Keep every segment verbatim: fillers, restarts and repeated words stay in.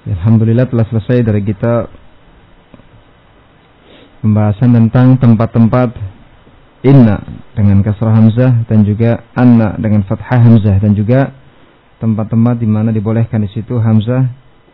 Alhamdulillah telah selesai dari kita pembahasan tentang tempat-tempat inna dengan kasrah hamzah dan juga anna dengan fathah hamzah, dan juga tempat-tempat di mana dibolehkan di situ hamzah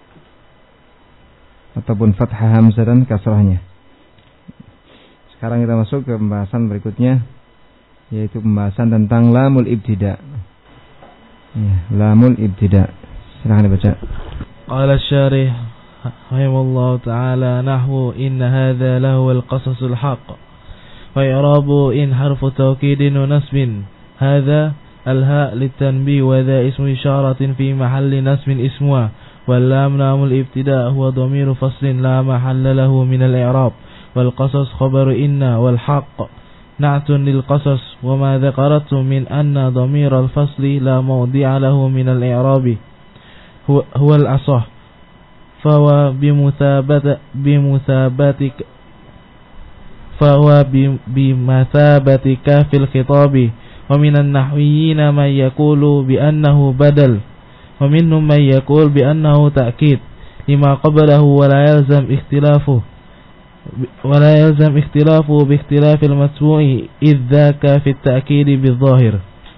ataupun fathah hamzah dan kasrahnya. Sekarang kita masuk ke pembahasan berikutnya, yaitu pembahasan tentang lamul ibtida. Ya, lamul ibtida. Silakan dibaca. Qala asy-syarih rahimahullahu ta'ala nahwu inna hadza lahu al-qasas al-haqq wa i'rabu in harfu tawkidin wa nasbin hadza al-ha' litanbih wa dha ismu isyaratin fi mahalli nasbin ismuha wal lam lamul ibtida' huwa dhamiru faslin la mahalla lahu min al-i'rab wal qasas khabaru inna wal haqq na'tun lil qasas wa ma dhakaratu min anna dhamir al-fasli la mawdi'a lahu min al-i'rabi هو الأصح فهو بمثابة بمثابتك فهو بمثابتك في الخطاب ومن النحويين من يقول بأنه بدل ومنهم من يقول بأنه تأكيد لما قبله ولا يلزم اختلافه ولا يلزم اختلافه باختلاف المتبوع إذ ذاك في التأكيد بالظاهر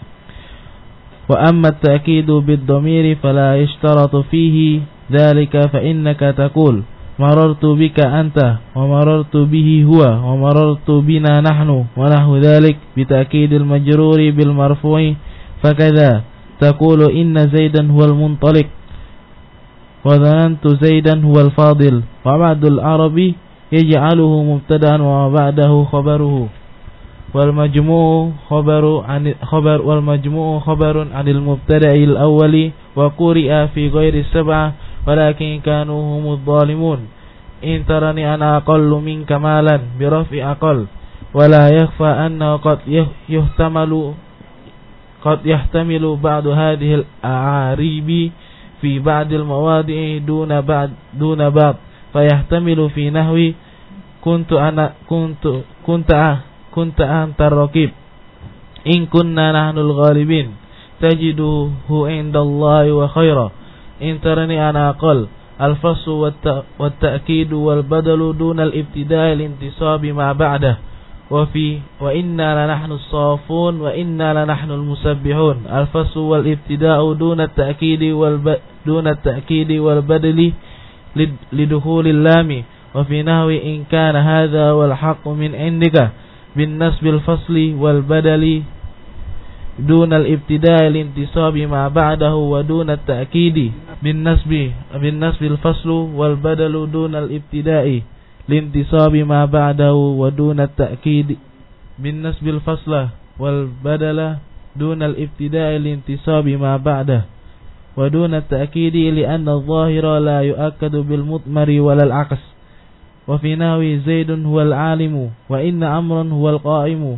وأما التأكيد بالضمير فلا يشترط فيه ذلك فإنك تقول مررت بك أنت ومررت به هو ومررت بنا نحن ونحو ذلك بتأكيد المجرور بالمرفوع فكذا تقول إن زيدا هو المنطلق وظننت زيدا هو الفاضل وبعد العربي يجعله مبتدأ وما بعده خبره والمجموع خبر عن خبر والمجموع خبر عن المبتدأ الأول وقرئ في غير السبعة ولكن كانوا هم الظالمون إن ترني أنا أقل منك مالا برفع أقل ولا يخفى أنه قد يحتمل قد يحتمل بعض هذه الأعاريب في بعض المواضع دون بعض دون بعض فيحتمل في نحو كنت أنا كنت كنت أه كنت أنت الرقيب إن كنا نحن الغالبين تجده عند الله وخيرا إن ترني أنا أقل الفصل والتأكيد والبدل دون الابتداء الانتصاب ما بعده وفي وإنا لنحن الصافون وإنا لنحن المسبحون الفصل والابتداء دون التأكيد والب دون التأكيد والبدل لدخول اللام وفي نحو إن كان هذا والحق من عندك بالنسب الفصل والبدل دون الابتداء الانتصاب ما بعده ودون التأكيد بالنسب بالنسب الفصل والبدل دون الابتداء الانتصاب ما بعده ودون التأكيد بالنسب الفصل والبدل دون الابتداء الانتصاب ما بعده ودون التأكيد لأن الظاهر لا يؤكد بالمضمر ولا العكس وفي نحو زيد هو العالم وإن أمرا هو القائم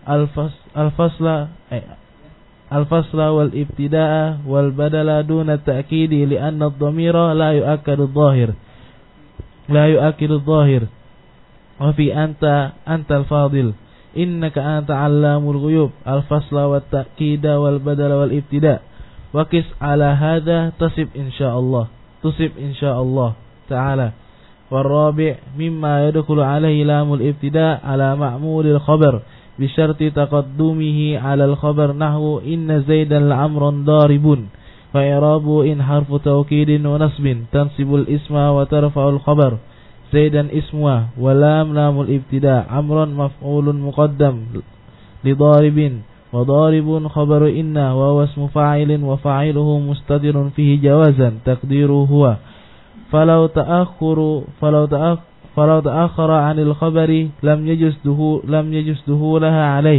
الفصل الفصل والابتداء والبدل دون التأكيد لأن الضمير لا يؤكد الظاهر لا يؤكد الظاهر وفي أنت أنت الفاضل إنك أنت علام الغيوب الفصل والتأكيد والبدل والابتداء وقس على هذا تصب إن شاء الله تصب إن شاء الله تعالى. والرابع مما يدخل عليه لام الابتداء على معمول الخبر بشرط تقدمه على الخبر نحو إن زيدا لعمر ضارب فإعراب إن حرف توكيد ونصب تنصب الاسم وترفع الخبر زيدا اسمه ولام لام الابتداء عمرا مفعول مقدم لضارب وضارب خبر إن وهو اسم فاعل وفاعله مستتر فيه جوازا تقديره هو فلو تأخر فلو تأخر فلو تأخر عن الخبر لم يجوز دخول لم يجوز دخولها عليه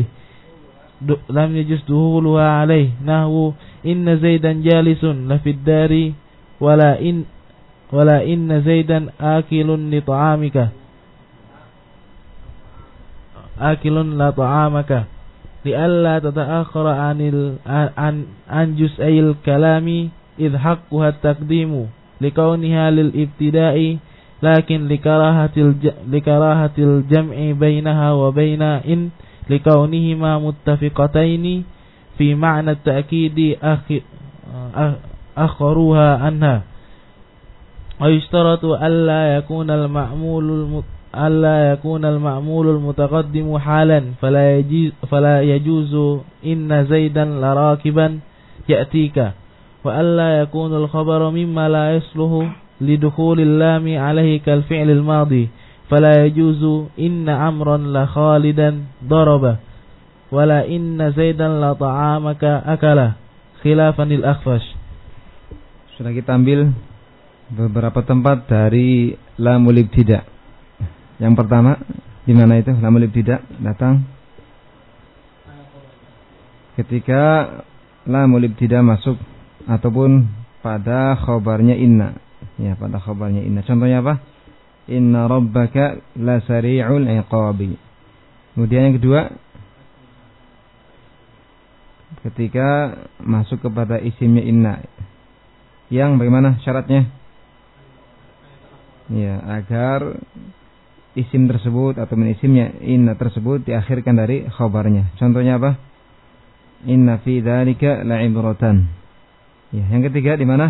لم يجوز دخولها عليه نحو إن زيدا جالس لفي الدار ولا إن ولا إن زيدا آكل لطعامك آكل لطعامك لئلا تتأخر عن ال عن عن جزئي الكلام إذ حقها التقديم لكونها للابتداء لكن لكراهة الج... لكراهة الجمع بينها وبين إن لكونهما متفقتين في معنى التأكيد أخ... أخروها عنها ويشترط ألا يكون المعمول ألا يكون المعمول المتقدم حالا فلا يجوز فلا يجوز إن زيدا لراكبا يأتيك وألا يكون الخبر مما لا يصلح لدخول اللام عليه كالفعل الماضي فلا يجوز إن عمرا لخالدا ضرب ولا إن زيدا لطعامك أكله خلافا للأخفش. Sudah kita ambil beberapa tempat dari lamul ibtida. Yang pertama, di mana itu lamul ibtida datang? Ketika lamul ibtida masuk ataupun pada khabarnya inna. Ya, pada khabarnya inna. Contohnya apa? Inna rabbaka lasari'ul iqabi. Kemudian yang kedua, ketika masuk kepada isimnya inna. Yang bagaimana syaratnya? Ya, agar isim tersebut atau isimnya inna tersebut diakhirkan dari khabarnya. Contohnya apa? Inna fi dzalika la'ibratan. Ya, yang ketiga di mana?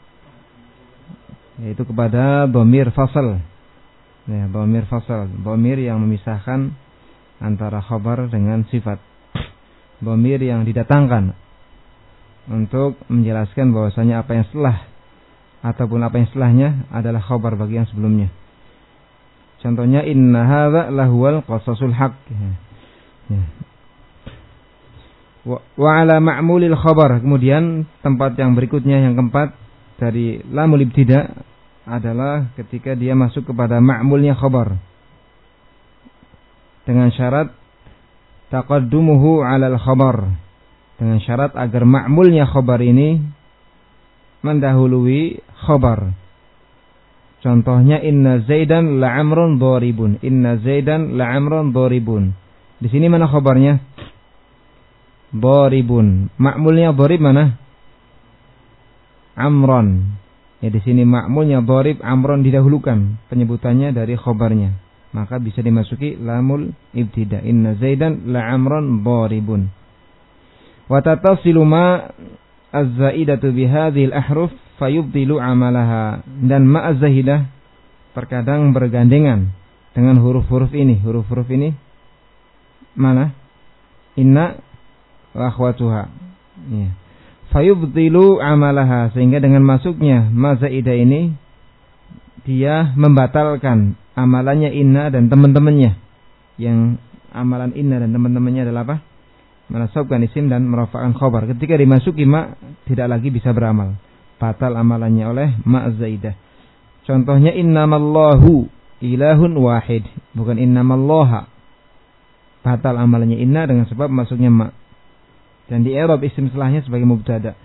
Yaitu kepada dhamir fasal. Ya, dhamir fasal, dhamir yang memisahkan antara khabar dengan sifat. Dhamir yang didatangkan untuk menjelaskan bahwasanya apa yang setelah ataupun apa yang setelahnya adalah khabar bagi yang sebelumnya. Contohnya inna hadza lahuwal qasasul haqq. Ya. Wa, wa ala ma'mulil khabar. Kemudian tempat yang berikutnya yang keempat dari lamul ibtida adalah ketika dia masuk kepada ma'mulnya khabar dengan syarat taqaddumuhu 'alal khabar, dengan syarat agar ma'mulnya khabar ini mendahului khabar. Contohnya inna zaidan la'amrun dharibun. Inna zaidan la'amrun dharibun. Di sini mana khabarnya? Dharibun. Ma'mulnya dharib mana? Amron. Ya, di sini ma'mulnya dharib, amron didahulukan penyebutannya dari khabarnya. Maka bisa dimasuki lamul ibtida. Inna zaidan la'amrun dharibun. Wa tatasilu ma az-zaidatu bihadhil ahruf fayubtilu amalaha. Dan ma az-zaidah terkadang bergandengan dengan huruf-huruf ini. Huruf-huruf ini mana? Inna wa akhwatuha. Ya. Fayubtilu amalaha, sehingga dengan masuknya ma zaidah ini dia membatalkan amalannya inna dan teman-temannya. Yang amalan inna dan teman-temannya adalah apa? Menasabkan isim dan merafa'kan khabar. Ketika dimasuki ma, tidak lagi bisa beramal. Batal amalannya oleh ma zaidah. Contohnya innamallahu ilahun wahid, bukan innamallaha. Batal amalannya inna dengan sebab masuknya ma. Dan di i'rab isim setelahnya sebagai mubtada.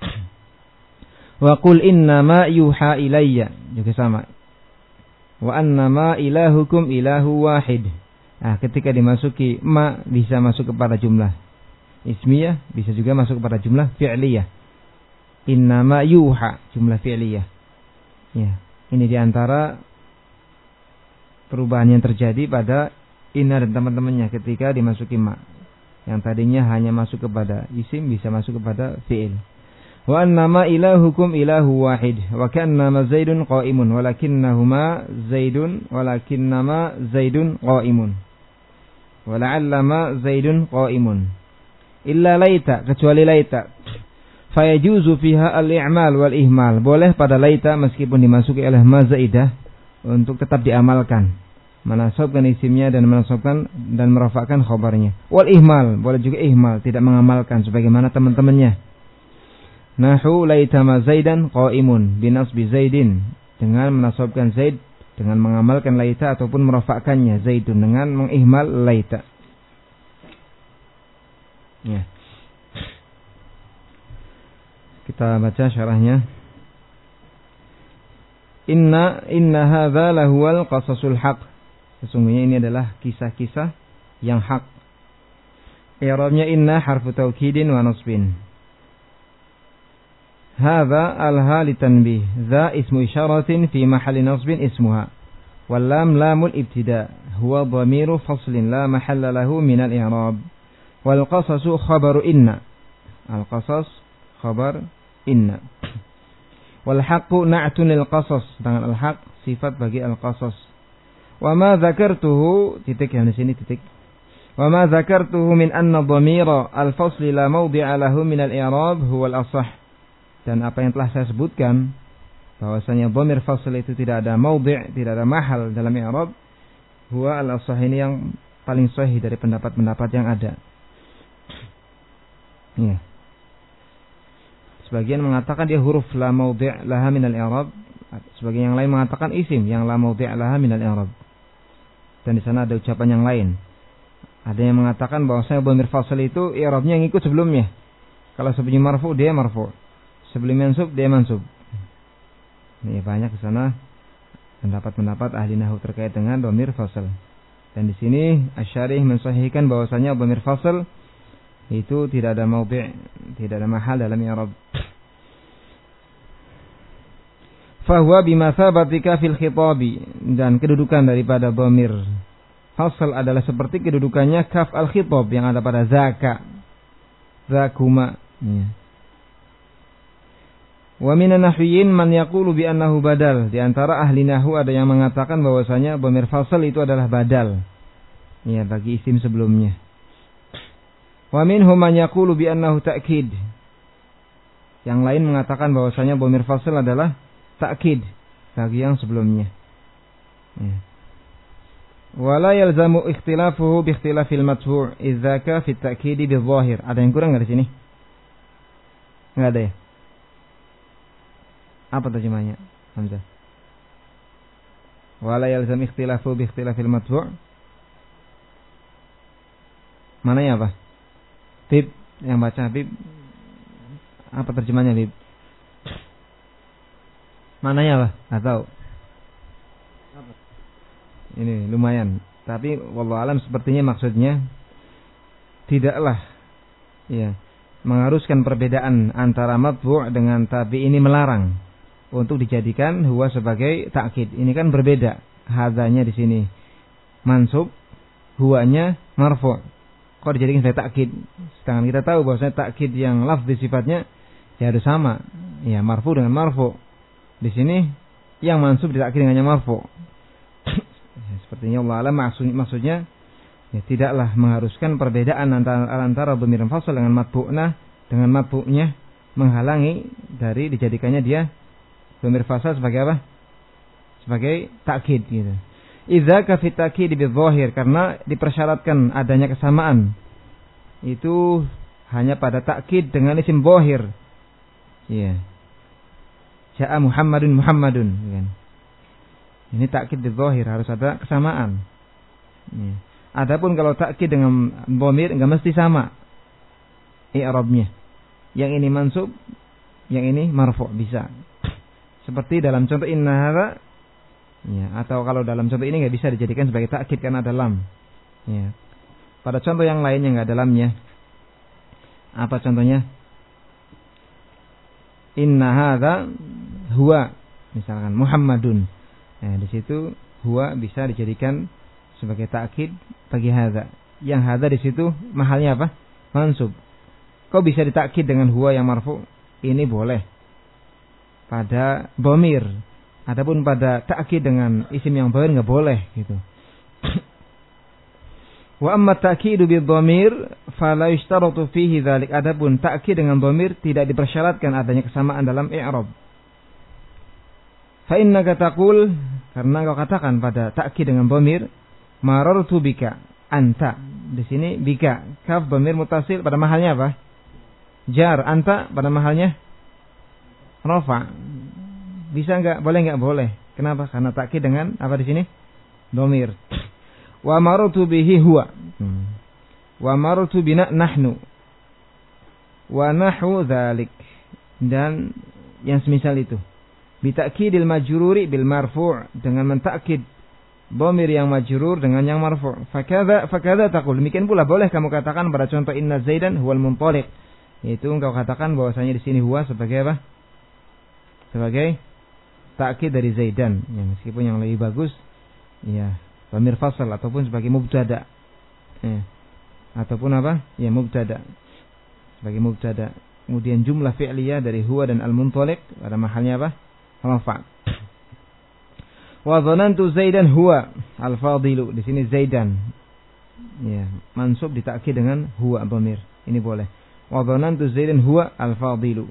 Wa qul innama yuha ilayya, juga sama. Wa annama ilahukum ilahu wahid. Nah, ketika dimasuki ma bisa masuk kepada jumlah ismiyah, bisa juga masuk kepada jumlah fi'liyah. Innama yuha, jumlah fi'liyah. Ya, ini diantara perubahan yang terjadi pada inna dan teman-temannya ketika dimasuki ma. Yang tadinya hanya masuk kepada isim bisa masuk kepada fi'il. Wa annama ilahukum ilahu wahid wa ka'annama zaidun qa'imun walakinnahuma zaidun walakinnama zaidun qa'imun. Wa la'allama zaidun qa'imun. Illa laita, kecuali laita. Fayajuzu fiha al-i'mal wal ihmal. Boleh pada laita meskipun dimasuki oleh ma zaidah untuk tetap diamalkan. Menasabkan isimnya dan menasabkan dan merafa'kan khabarnya. Wal ihmal, boleh juga ihmal, tidak mengamalkan sebagaimana teman-temannya. Nahu laitama zaidan qa'imun binasbi zaidin, dengan menasabkan zaid dengan mengamalkan laita ataupun merafa'kannya zaidun dengan mengihmal laita. Ya. Kita baca syarahnya. Inna inna hadza lahuwal qasasul haqq. Sesungguhnya ini adalah kisah-kisah yang hak. I'rabnya inna harfu taukidin wa nasbin. Hadza al-ha litanbih. Dza ismu isyaratin fi mahalli nasbin ismuha. Wal lam lamul ibtida. Huwa dhamiru faslin la mahalla lahu min al-i'rab. Wal qasasu khabaru inna. Al-qasas khabar inna. Wal haqqu na'tun lil qasas, sedangkan al-haq sifat bagi al-qasas. Wa ma dzakartuhu, titik yang di sini titik. Wa ma dzakartuhu min anna dhamira al-fasli la mawdi'a lahu min al-i'rab huwa al-ashah. Dan apa yang telah saya sebutkan bahwasanya dhamir fasl itu tidak ada maudhi', tidak ada mahal dalam i'rab, huwa al-ashah, ini yang paling sahih dari pendapat-pendapat yang ada. Ya. Sebagian mengatakan dia huruf la maudhi' laha min al-i'rab, sebagian yang lain mengatakan isim yang la maudhi' laha min al-i'rab. Dan di sana ada ucapan yang lain. Ada yang mengatakan bahwasanya dhamir fasl itu i'rabnya yang ikut sebelumnya. Kalau sebelum marfu dia marfu, sebelum mansub dia mansub. Ini banyak di sana pendapat-pendapat ahli nahwu terkait dengan dhamir fasl. Dan di sini Asy-Syarih mensahihkan bahwasanya dhamir fasl itu tidak ada maudhi', tidak ada mahal dalam i'rab. Fahuwa bimathabatika fil khitabi, dan kedudukan daripada dhamir fasl adalah seperti kedudukannya kaf al-khitab yang ada pada zaka, zakuma. Ya. Wa minan nahwiyin man yaqulu bi annahu badal. Di antara ahli nahwu ada yang mengatakan bahwasanya dhamir fasl itu adalah badal. Ya, bagi isim sebelumnya. Wa minhum man yaqulu bi annahu ta'kid. Yang lain mengatakan bahwasanya dhamir fasl adalah ta'kid bagi yang sebelumnya. Ya. Wa la yalzamu ikhtilafuhu bi ikhtilafil matbu' idza ka fi at-ta'kid bi-dhahir. Ada yang kurang enggak di sini? Enggak ada ya? Apa terjemahnya? Hamzah. Wa la yalzam ikhtilafuhu bi ikhtilafil matbu'. Mana ya apa? Bib, yang baca Bib. Apa terjemahnya Bib? Mananya apa? Nggak tahu. Ini lumayan. Tapi wallahu alam sepertinya maksudnya tidaklah ya mengharuskan perbedaan antara matbu' dengan tabi ini melarang untuk dijadikan huwa sebagai takkid. Ini kan berbeda. Hadzanya di sini mansub, huwanya marfu'. Kok dijadikan sebagai takkid? Sedangkan kita tahu bahwasanya takkid yang lafzi sifatnya ya harus sama. Ya, marfu dengan marfu. Di sini yang mansub ditakkid dengannya marfu. Ya, sepertinya Allah alam maksud, maksudnya ya tidaklah mengharuskan perbedaan antara antara dhamir fasl dengan matbu'na dengan matbu'nya menghalangi dari dijadikannya dia dhamir fasl sebagai apa? Sebagai takkid gitu. Idza ka fi ta'kid bi-dhahir, karena dipersyaratkan adanya kesamaan itu hanya pada takkid dengan isim dhahir. Iya. Ja'a Muhammadun Muhammadun, kan. Ini takkid bi-dhahir harus ada kesamaan. Ya. Adapun kalau takkid dengan dhamir enggak mesti sama i'rabnya. Yang ini mansub, yang ini marfu' bisa. Seperti dalam contoh inna hadza. Ya, atau kalau dalam contoh ini nggak bisa dijadikan sebagai takkid karena ada lam. Ya. Pada contoh yang lain yang nggak ada lamnya, apa contohnya? Inna hadza huwa, misalkan Muhammadun. Nah, di situ huwa bisa dijadikan sebagai takkid bagi hadza. Yang hadza di situ mahalnya apa? Mansub. Kok bisa ditakkid dengan huwa yang marfu? Ini boleh pada dhamir. Adapun pada ta'kid dengan isim yang dhahir enggak boleh gitu. Wa amma ta'kidu bidhamir fala yushtaratu fihi dzalik. Adapun ta'kid dengan dhamir tidak dipersyaratkan adanya kesamaan dalam i'rab. Fa innaka taqul, karena kau katakan pada ta'kid dengan dhamir marartu bika anta. Di sini bika kaf dhamir mutasil pada mahalnya apa? Jar. Anta pada mahalnya rafa. Bisa enggak? Boleh enggak? Boleh. Kenapa? Karena takkid dengan apa di sini? Dhamir. Wa marartu bihi huwa. Hmm. Wa marartu bina nahnu. Wa nahwu dzalik. Dan yang semisal itu. Bi ta'kidil majruri bil marfu', dengan mentakkid dhamir yang majrur dengan yang marfu'. Fakadza fakadza taqul. Demikian pula boleh kamu katakan pada contoh inna zaidan huwal muntaliq. Itu engkau katakan bahwasanya di sini huwa sebagai apa? Sebagai takkid dari Zaidan, ya, meskipun yang lebih bagus ya dhamir fasl ataupun sebagai mubtada. Ya. Ataupun apa? Ya mubtada. Sebagai mubtada. Kemudian jumlah fi'liyah dari huwa dan al-muntaliq pada mahalnya apa? Rafa'. Wa dhanantu Zaidan huwa al-fadilu. Di sini Zaidan. Ya, mansub ditakkid dengan huwa dhamir. Ini boleh. Wa dhanantu Zaidan huwa al-fadilu.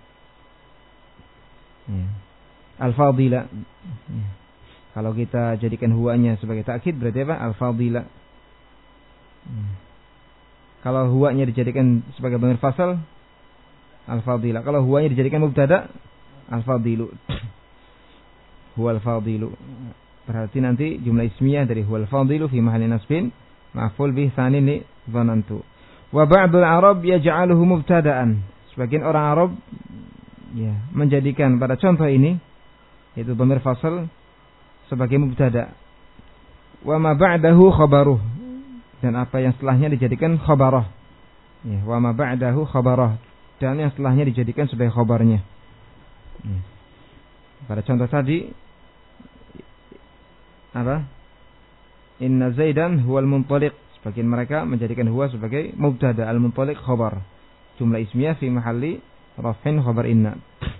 Ya. Al-fadila. Ya. Kalau kita jadikan huwanya sebagai takkid berarti apa? Al-fadila. Ya. Kalau huwanya dijadikan sebagai dhamir fasal, al-fadila. Kalau huwanya dijadikan mubtada, al-fadilu. Huwa al-fadilu. Berarti nanti jumlah ismiyah dari huwa al-fadilu fi mahalli nasbin ma'ful bih tsani li dhanantu. Wa ba'dul Arab yaj'aluhu mubtada'an. Sebagian orang Arab ya menjadikan pada contoh ini yaitu dhamir fasal sebagai mubtada. Wa ma ba'dahu khabaruh, dan apa yang setelahnya dijadikan khabarah. Ya, wa ma ba'dahu khabarah, dan yang setelahnya dijadikan sebagai khabarnya. Ya. Pada contoh tadi apa? Inna Zaidan huwal muntaliq. Sebagian mereka menjadikan huwa sebagai mubtada, al-muntaliq khabar. Jumlah ismiyah fi mahalli raf'in khabar inna.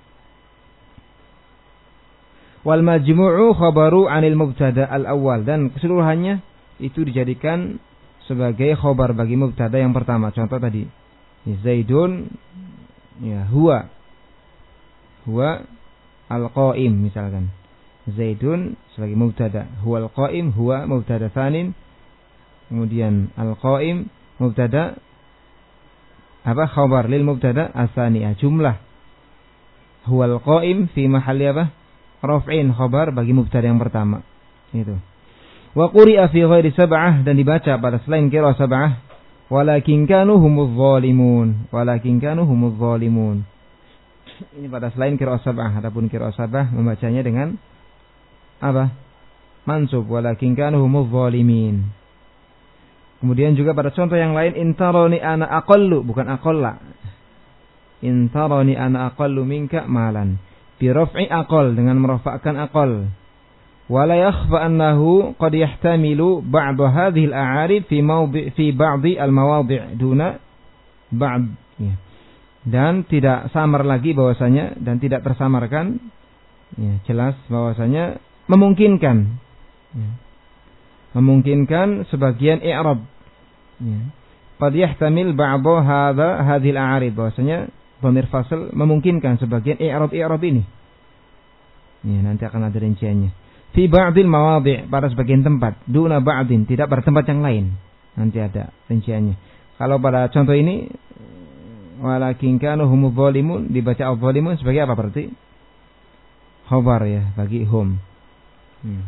Wal majmu'u khabaru 'anil mubtada al-awwal, dan keseluruhannya itu dijadikan sebagai khabar bagi mubtada yang pertama. Contoh tadi, Zaidun ya huwa huwa al-qa'im misalkan. Zaidun sebagai mubtada, huwa al-qa'im huwa mubtada tsanin. Kemudian al-qa'im mubtada apa? Khabar lil mubtada ats-tsaniyah. Jumlah huwa al-qa'im fi mahalli apa? Raf'in khabar bagi mubtada yang pertama. Itu. Wa quri'a fi ghairi sab'ah, dan dibaca pada selain qiraah sab'ah, walakin kanu humuz zalimun. Walakin kanu humuz zalimun. Ini pada selain qiraah sab'ah. Adapun qiraah sab'ah membacanya dengan apa? Mansub, walakin kanu humuz zalimin. Kemudian juga pada contoh yang lain, intarani ana aqallu, bukan aqalla. Intarani ana aqallu minka malan. Bi raf'i aqal, dengan merafa'kan aqal. Wala yakhfa annahu qad yahtamilu ba'd hadhihi al-a'arib fi mawdi' fi ba'dhi al-mawadhi' duna ba'd. Ya. Dan tidak samar lagi bahwasanya, dan tidak tersamarkan, ya, jelas bahwasanya memungkinkan, ya, memungkinkan sebagian i'rab. Ya. Qad yahtamil ba'd hadha hadhihi al-a'arib, bahwasanya dhamir fasl memungkinkan sebagian i'rab-i'rab ini. Ya, nanti akan ada rinciannya. Fi ba'dil mawadhi', pada sebagian tempat, duna ba'din, tidak pada tempat yang lain. Nanti ada rinciannya. Kalau pada contoh ini, walakin kanu humuz zalimun, dibaca al-zalimun sebagai apa berarti? Khabar ya, bagi hum. Hmm.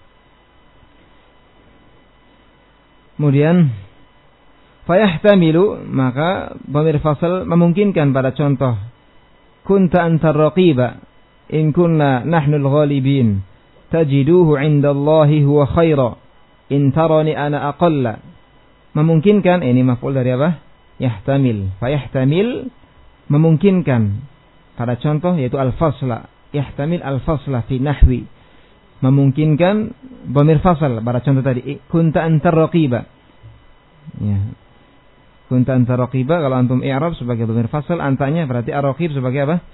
Kemudian fayahtamilu, maka dhamir fasl memungkinkan pada contoh kunta antar raqiba in kunna nahnu al-ghalibin tajiduhu 'indallahi huwa khaira in tarani ana aqalla. Memungkinkan, ini maf'ul dari apa? Yahtamil. Fayahtamil memungkinkan pada contoh yaitu al-fasla. Yahtamil al-fasla fi nahwi, memungkinkan dhamir fasl pada contoh tadi kunta antar raqiba. Ya. Kunta antar raqiba, kalau antum i'rab sebagai dhamir fasl, antanya berarti ar-raqib sebagai apa?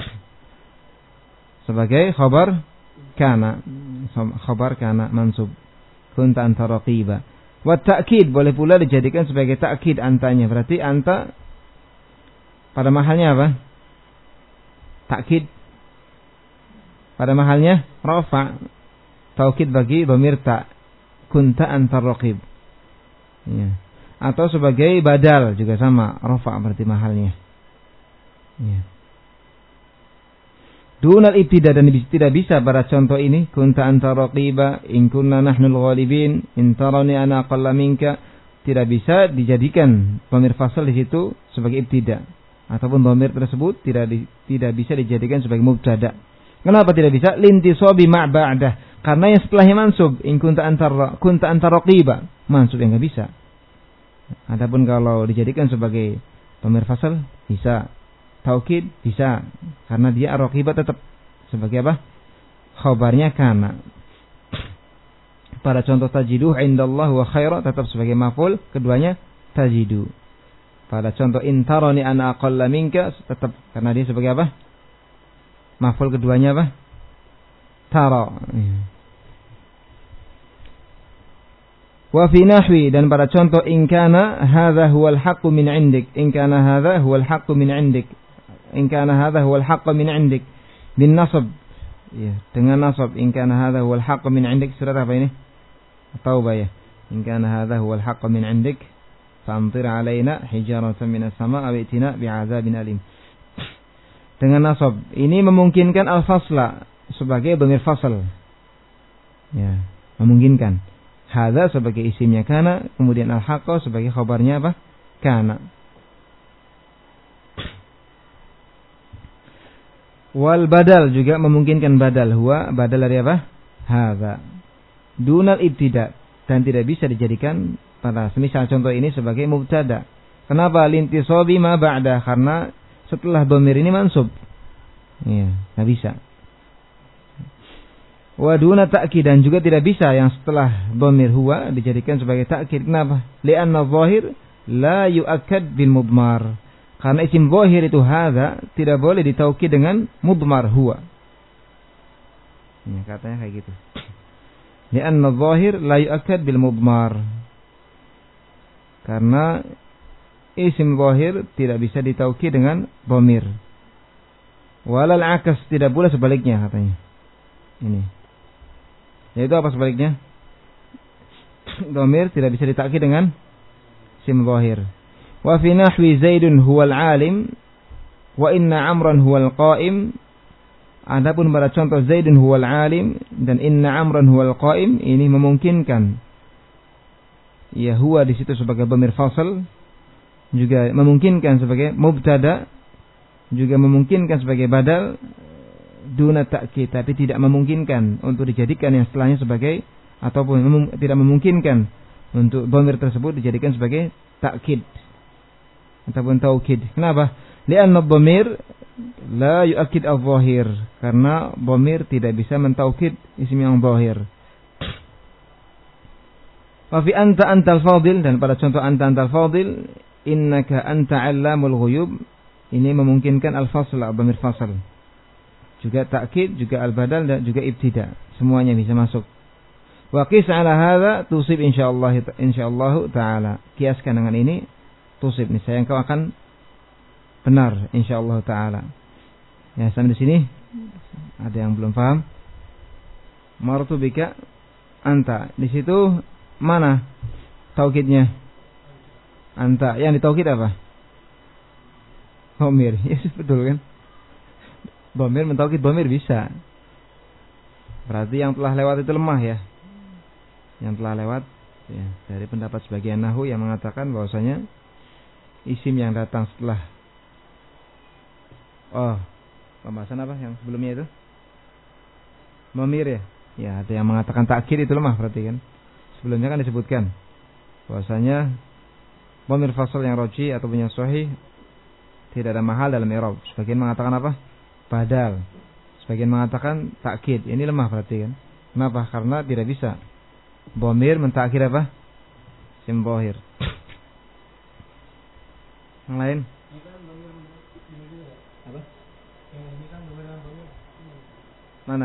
Sebagai khabar kana, khabar kana mansub. Kunta anta raqiba. Wa ta'kid boleh pula dijadikan sebagai ta'kid antanya, berarti anta pada mahalnya apa? Ta'kid pada mahalnya rafa, taukid bagi dhamir ta, kunta anta raqib. Ya. Atau sebagai badal juga sama, rafa berarti mahalnya. Ya. Dunal ibtida, dan tidak bisa pada contoh ini kunta anta raqiba in kunna nahnul ghalibin in tarani ana aqalla minka, tidak bisa dijadikan dhamir fasal di situ sebagai ibtida, ataupun dhamir tersebut tidak di, tidak bisa dijadikan sebagai mubtada. Kenapa tidak bisa? Lintisabi ma' ba'dah, karena yang setelahnya mansub. In kunta anta kunta anta raqiba, mansub yang enggak bisa. Adapun kalau dijadikan sebagai dhamir fasal bisa. Taukid bisa, karena dia ar-raqibah tetap sebagai apa? Khabarnya kana. Pada contoh tajidu indallah wa khaira tetap sebagai maf'ul, keduanya tajidu. Pada contoh intaroni ana aqalla minka tetap karena dia sebagai apa? Maf'ul keduanya apa? Tara. Wa fi nahwi dan pada contoh in kana hadza huwal haqqu min 'indik. In kana hadza huwal haqqu min 'indik. In kana hadza huwal haqqu min 'indik. Bin nasab. Ya, dengan nasab in kana hadza huwal haqqu min 'indik surat apa ini? Taubah ya. In kana hadza huwal haqqu min 'indik. Famtir alaina hijaratan minas sama' aw itina bi'adzabin alim. Dengan nasab ini memungkinkan al-fasla sebagai dhamir fasal. Ya, memungkinkan. Hadza sebagai isimnya kana, kemudian al-haqqu sebagai khabarnya apa? Kana. Wal badal juga memungkinkan badal huwa badal dari apa? Hadza. Dunal ibtida dan tidak bisa dijadikan pada semisal contoh ini sebagai mubtada. Kenapa? Lintisabi ma ba'da, karena setelah dhamir ini mansub. Iya, enggak bisa. Wa duna ta'kid dan juga tidak bisa yang setelah dhamir huwa dijadikan sebagai ta'kid. Kenapa? Li'anna dhahir la yu'akkad bil mudmar. Karena isim dhahir itu hadza tidak boleh ditaukid dengan mudmar huwa. Ini katanya kayak gitu. Li'anna dhahir la yu'akkad bil mudmar. Karena isim zahir tidak bisa ditaukid dengan dhamir. Walal akas tidak pula sebaliknya katanya. Ini. Yaitu apa sebaliknya? Dhamir tidak bisa ditaukid dengan isim zahir. Wa fi nahwi Zaidun huwal alim wa inna Amran huwal qa'im. Adapun pada contoh Zaidun huwal alim dan inna Amran huwal qa'im ini memungkinkan ya huwa di situ sebagai dhamir fasal, juga memungkinkan sebagai mubtada, juga memungkinkan sebagai badal duna ta'kid, tapi tidak memungkinkan untuk dijadikan yang setelahnya sebagai ataupun memung, tidak memungkinkan untuk dhamir tersebut dijadikan sebagai ta'kid ataupun taukid. Kenapa? Li'anna dhamir la yu'akkid adh-dhahir, karena dhamir tidak bisa mentaukid isim yang dhahir. Wa fi anta antal fadil dan pada contoh anta antal fadil innaka anta 'allamul ghuyub ini memungkinkan al-fasl dhamir fasal. Juga ta'kid, juga al-badal dan juga ibtida. Semuanya bisa masuk. Wa qis 'ala hadza tusib insyaallah insyaallah taala. Kiaskan dengan ini tusib nih saya engkau akan benar insyaallah taala. Ya, sampai di sini ada yang belum paham? Martu bika anta. Di situ mana taukidnya? Anta. Yang ditaukid apa? Dhamir. Ya betul kan? Dhamir mentaukid dhamir bisa. Berarti yang telah lewat itu lemah ya. Yang telah lewat ya, dari pendapat sebagian nahwu yang mengatakan bahwasanya isim yang datang setelah oh, pembahasan apa yang sebelumnya itu? Dhamir ya. Ya, ada yang mengatakan takkid itu lemah berarti kan? Sebelumnya kan disebutkan bahwasanya dhamir fasal yang roji atau yang sahih tidak ada mahal dalam i'rab. Sebagian mengatakan apa? Badal. Sebagian mengatakan takkid. Ini lemah berarti kan? Kenapa? Karena tidak bisa dhamir mentakkid apa? Isim dhahir. Yang lain? Apa? Mana?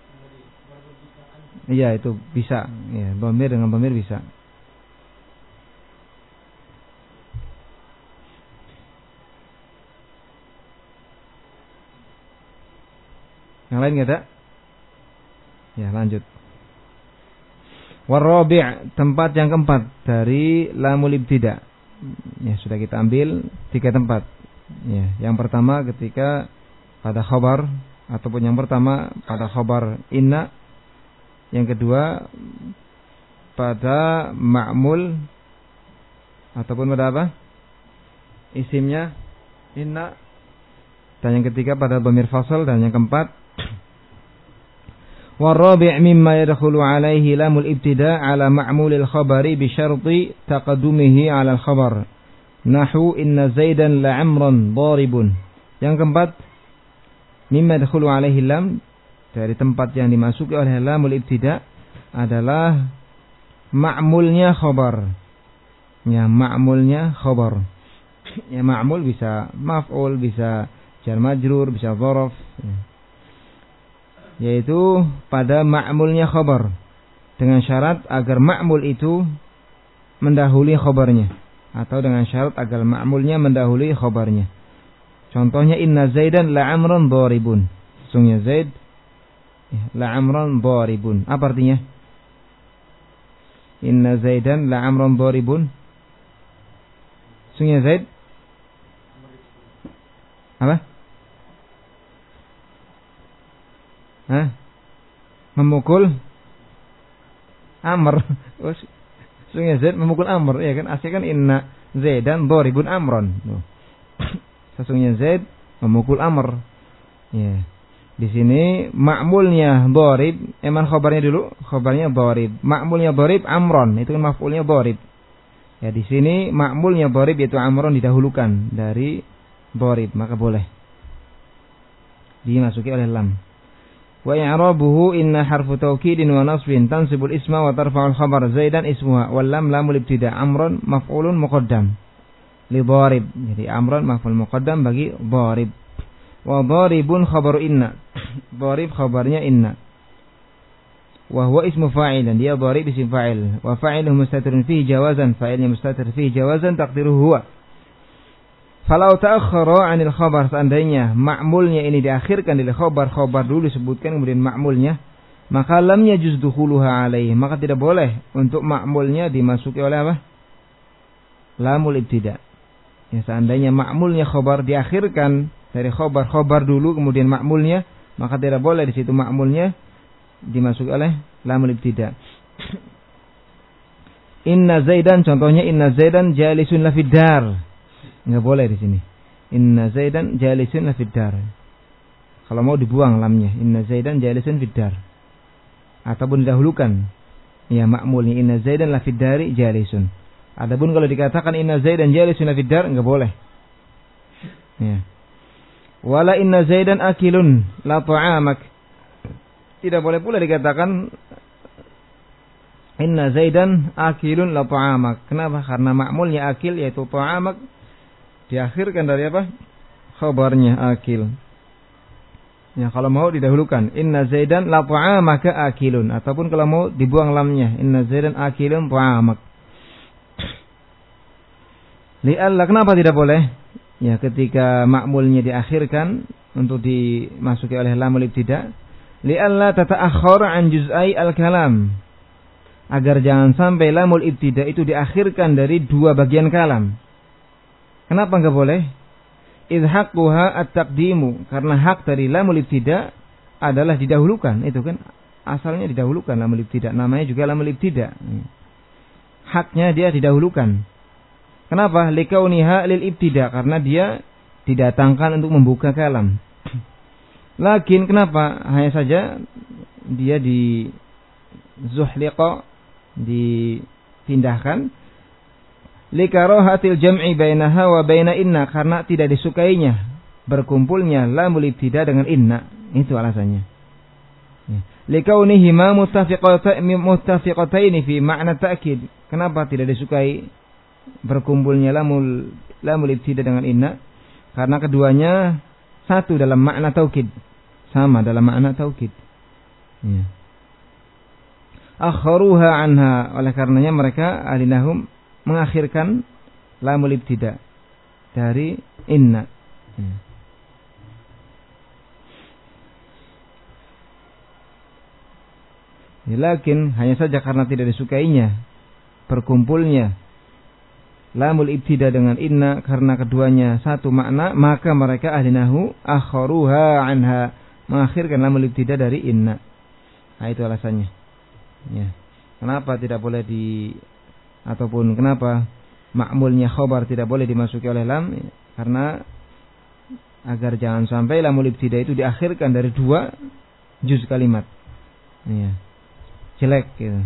Iya itu bisa, ya dhamir dengan dhamir bisa. Yang lain nggak ada? Ya lanjut. Warabi' tempat yang keempat dari lamul ibtida. Ya sudah kita ambil tiga tempat. Ya, yang pertama ketika pada khabar ataupun yang pertama pada khabar inna. Yang kedua pada ma'mul ataupun pada apa? Isimnya inna. Dan yang ketiga pada dhamir fasal dan yang keempat warabi' mimma yadkhulu alaihi lamul ibtida' ala ma'mulil khabari bi syarti taqaddumihi 'ala al-khabar. Nahu inna Zaidan la'amran daribun. Yang keempat mimma yadkhulu alaihi lam dari tempat yang dimasuki oleh lamul ibtida adalah ma'mulnya khabar. Ya, ma'mulnya khabar. Ya ma'mul bisa maf'ul, bisa jar majrur, bisa dzaraf. Ya. Yaitu pada ma'mulnya khabar. Dengan syarat agar ma'mul itu mendahului khabarnya. Atau dengan syarat agar ma'mulnya mendahului khabarnya. Contohnya inna Zaidan la'amran dharibun. Sesungguhnya Zaid la'amran dharibun. Apa artinya? Inna Zaidan la'amran dharibun. Sesungguhnya Zaid apa? Hah? Memukul Amr. Sesungguhnya Zaid memukul Amr, ya kan? Asli kan inna Zaidan dharibun amron. Sesungguhnya Zaid memukul Amr. Ya. Di sini ma'mulnya dharib, eman khabarnya dulu, khabarnya dharib. Ma'mulnya dharib amron, itu kan maf'ulnya dharib. Ya, di sini ma'mulnya dharib yaitu amron didahulukan dari dharib, maka boleh dimasuki oleh lam. Wa i'rabuhu inna harfu taukidin wa nasbin tansibul isma wa tarfa'ul khabar Zaidan ismuha wal lam lamul ibtida amron maf'ulun muqaddam li dharib. Jadi amron maf'ul muqaddam bagi dharib. Wa dharibun khabaru inna. Dharib khabarnya inna. Wa huwa ismu fa'il, dan dia dharib isim fa'il. Wa fa'iluhu mustatirun fihi jawazan, fa'ilnya mustatir fihi jawazan taqdiruhu huwa. Falau ta'akhkhara 'anil khabar, seandainya ma'mulnya ini diakhirkan dari khabar, khabar dulu disebutkan kemudian ma'mulnya, maka lam yajuz dukhuluha 'alaihi, maka tidak boleh untuk ma'mulnya dimasuki oleh apa? Lamul ibtida. Ya, seandainya ma'mulnya khabar diakhirkan dari khabar, khabar dulu kemudian ma'mulnya, maka tidak boleh di situ ma'mulnya dimasuki oleh lamul ibtida. Inna Zaidan, contohnya inna Zaidan jalisun lafid dar. Enggak boleh di sini. Inna Zaidan jalisun lafid dar. Kalau mau dibuang lamnya, inna Zaidan jalisun fid dar. Ataupun didahulukan ya ma'mulnya inna Zaidan lafid dari jalisun. Adapun kalau dikatakan inna Zaidan jalisun lafid dar, enggak boleh. Ya. Wala inna Zaidan akilun la ta'amak. Tidak boleh pula dikatakan inna Zaidan akilun la ta'amak. Kenapa? Karena ma'mulnya akil yaitu ta'amak diakhirkan dari apa? Khabarnya akil. Ya, kalau mau didahulukan inna Zaidan la ta'amaka akilun, ataupun kalau mau dibuang lamnya inna Zaidan akilun ta'amak. Li'alla, kenapa tidak boleh? Ya, ketika ma'mulnya diakhirkan untuk dimasuki oleh lamul ibtida, li'alla tata'akhkhara an juz'ai al-kalam, agar jangan sampai lamul ibtida itu diakhirkan dari dua bagian kalam. Kenapa enggak boleh? Idh haqquha at-taqdimu, karena hak dari lamul ibtida adalah didahulukan. Itu kan asalnya didahulukan lamul ibtida, namanya juga lamul ibtida. Haknya dia didahulukan. Kenapa? Likauniha lil ibtida, karena dia didatangkan untuk membuka kalam. Lakin kenapa? Hanya saja dia di zuhliqa, dipindahkan likarahatil jam'i bainaha wa baina inna, karena tidak disukainya berkumpulnya lamul ibtida dengan inna. Itu alasannya. Ya. Likaunihima muttafiqataini fi ma'na ta'kid. Kenapa tidak disukai berkumpulnya lamul lamul ibtida dengan inna? Karena keduanya satu dalam makna taukid, sama dalam makna taukid. Ya. Akharuha anha, oleh karenanya mereka alinahum mengakhirkan lamul ibtida dari inna. Ya. Ya, lakin hanya saja karena tidak disukainya berkumpulnya lamul ibtida dengan inna, karena keduanya satu makna, maka mereka ahlinahu akharuha anha, mengakhirkan lamul ibtida dari inna. Nah, itu alasannya. Ya. Kenapa tidak boleh di ataupun kenapa ma'mulnya khabar tidak boleh dimasuki oleh lam? Karena agar jangan sampai lamul ibtida itu diakhirkan dari dua juz kalimat. Ya. Jelek gitu.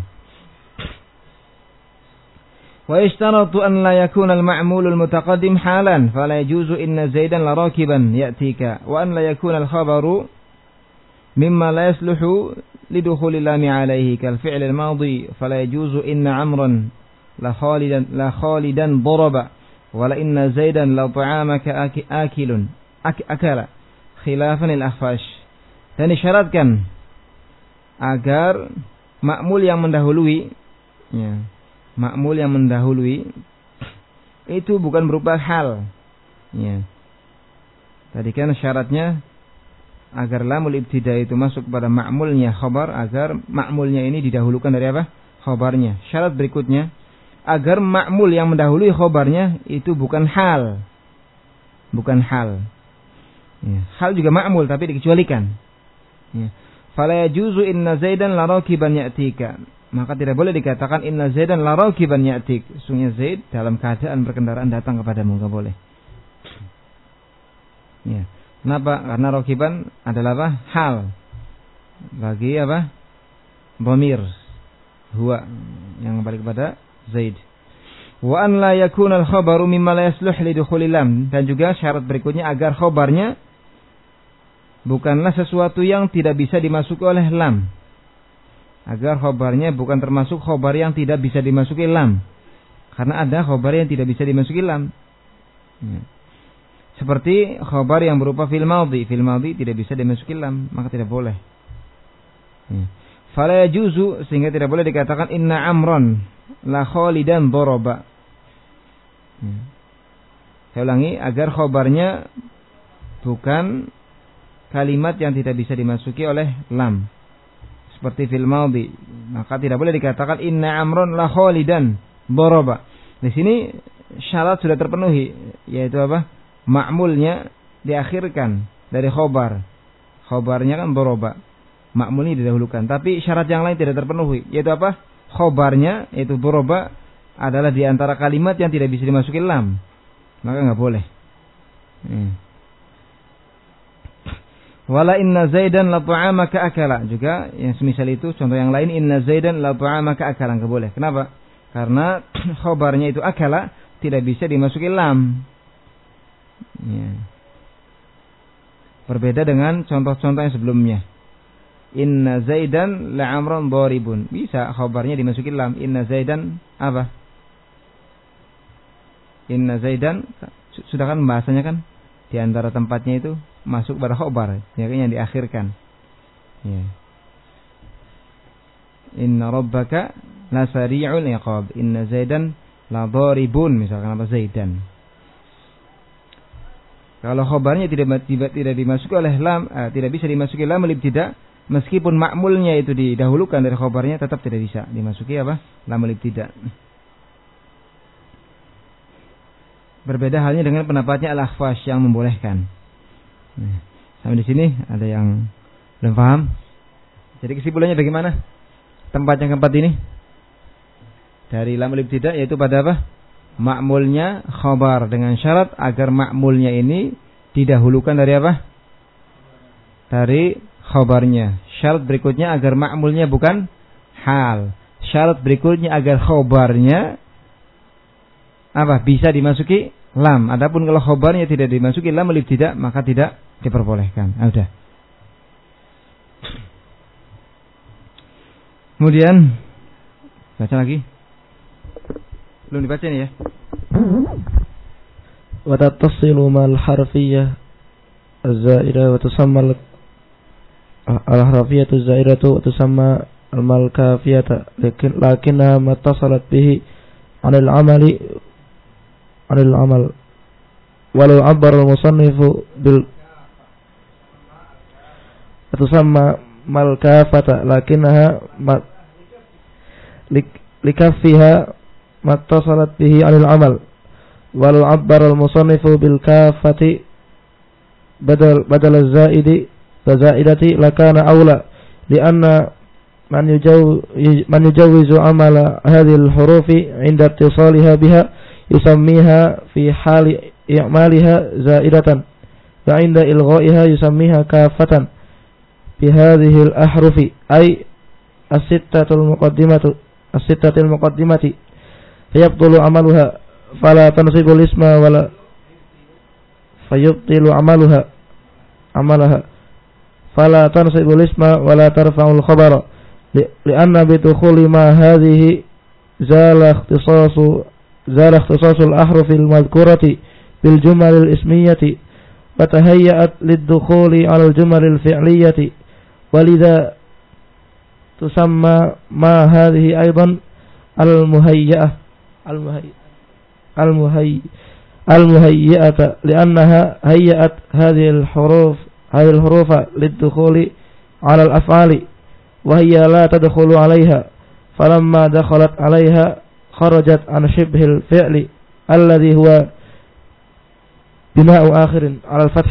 Wa ishtaratu an la yakuna al-ma'mul al-mutaqaddim halan fala yajuzu inna Zaidan la rakiban ya'tika wa an la yakuna al-khabaru mimma la yasluhu lidukhuli lami alayhi kal fi'l al-madi fala yajuzu inna Amran la khalidan la khalidan daraba wala inna Zaidan la ta'amaka akilun ak akala khilafan al-akhfash. Dan disyaratkan agar ma'mul yang mendahului, ya, ma'mul yang mendahului itu bukan berupa hal, ya. Tadi kan syaratnya agar lamul ibtida itu masuk pada ma'mulnya khabar, agar ma'mulnya ini didahulukan dari apa? Khabarnya. Syarat berikutnya agar ma'mul yang mendahului khabarnya itu bukan hal, bukan hal. Ya. Hal juga ma'mul tapi dikecualikan. Ya. Fala yajuzu inna Zaidan la rakiban ya'tika. Maka tidak boleh dikatakan inna Zaidan la rakiban ya'tik. Sungguhnya Zaid dalam keadaan berkendaraan datang kepadamu, enggak boleh. Ya. Kenapa? Karena rakiban adalah apa? Hal bagi apa? Dhamir huwa yang kembali kepada Zaid. Wa an la yakuna al-khabaru mimma la yasluh li dukhulil lam. Dan juga syarat berikutnya agar khabarnya bukanlah sesuatu yang tidak bisa dimasuki oleh lam. Agar khabarnya bukan termasuk khabar yang tidak bisa dimasuki lam. Karena ada khabar yang tidak bisa dimasuki lam. Ya. Seperti khabar yang berupa fil madhi. Fil madhi tidak bisa dimasuki lam, maka tidak boleh. Ya. Fala yajuzu, sehingga tidak boleh dikatakan inna amran la khalidan daraba. Ya. Saya ulangi, agar khabarnya bukan kalimat yang tidak bisa dimasuki oleh lam. Seperti fil madhi, maka tidak boleh dikatakan inna amran la khalidan daraba. Di sini syarat sudah terpenuhi, yaitu apa? Ma'mulnya diakhirkan dari khobar. Khobarnya kan doroba. Ma'mulnya didahulukan. Tapi syarat yang lain tidak terpenuhi. Yaitu apa? Khobarnya, yaitu doroba, adalah di antara kalimat yang tidak bisa dimasuki lam. Maka nggak boleh. Hmm. Wala inna Zaidan la ta'amaka akala. Juga yang semisal itu. Contoh yang lain. Inna Zaidan la ta'amaka akala. Nggak boleh. Kenapa? Karena khobarnya itu akala tidak bisa dimasuki lam. Ya. Berbeda dengan contoh-contoh yang sebelumnya. Inna Zaidan la'amran dharibun. Bisa khabarnya dimasuki lam. Inna Zaidan apa? Inna Zaidan, sudah kan bahasanya kan di antara tempatnya itu masuk pada khabar, ya kan, yang diakhirkan. Ya. Inna rabbaka la sari'ul iqab. Inna Zaidan la dharibun, misalkan apa Zaidan. Kalau khabarnya tidak tidak, tidak dimasuki oleh lam, eh, tidak bisa dimasuki lam ibtida, meskipun ma'mulnya itu didahulukan dari khabarnya, tetap tidak bisa dimasuki apa? Lam ibtida. Berbeda halnya dengan pendapatnya Al-Akhfash yang membolehkan. Nah, sampai di sini ada yang belum paham. Jadi kesimpulannya bagaimana? Tempat yang keempat ini dari lam ibtida yaitu pada apa? Ma'mulnya khabar, dengan syarat agar ma'mulnya ini didahulukan dari apa? Dari khabarnya. Syarat berikutnya agar ma'mulnya bukan hal. Syarat berikutnya agar khabarnya apa? Bisa dimasuki lam. Adapun kalau khabarnya tidak dimasuki lam ibtida, maka tidak diperbolehkan. Ah, udah. Kemudian baca lagi. Belum dibaca nih ya. Wa tattasilu mal harfiyyah az-za'ida wa tusamma al-harfiyyah az-za'idatu wa tusamma al-mal kafiyata, lakin lakinnaha mattasalat bihi 'anil 'amali 'anil 'amal walau 'abbara al-musannifu bil wa tusamma mal kafata lakinnaha likaffiha mattasalat bihi 'anil 'amal walau 'abbara al-musannifu bil kafati badal badal az-za'idi faza'idati lakana awla lianna man yujawwiz man yujawwizu 'amala hadhihi al-hurufi 'inda ittisaliha biha yusammiha fi hali i'maliha za'idatan wa 'inda ilgha'iha yusammiha kafatan bi hadhihi al-ahrufi ay as-sittatul muqaddimatu as-sittatul muqaddimati fayabtulu amaluha fala tansibul isma wala fayubtilu amaluha amalaha fala tansibul isma wala tarfa'ul khabara li'anna bidukhuli ma hadhihi zala ikhtisasu زال اختصاص الأحرف المذكورة بالجمل الاسمية وتهيأت للدخول على الجمل الفعلية ولذا تسمى ما هذه أيضا المهيئة المهيئة المهيئة لأنها هيأت هذه الحروف هذه الحروف للدخول على الأفعال وهي لا تدخل عليها فلما دخلت عليها خرجت عن شبه الفعل الذي هو بناء آخر على الفتح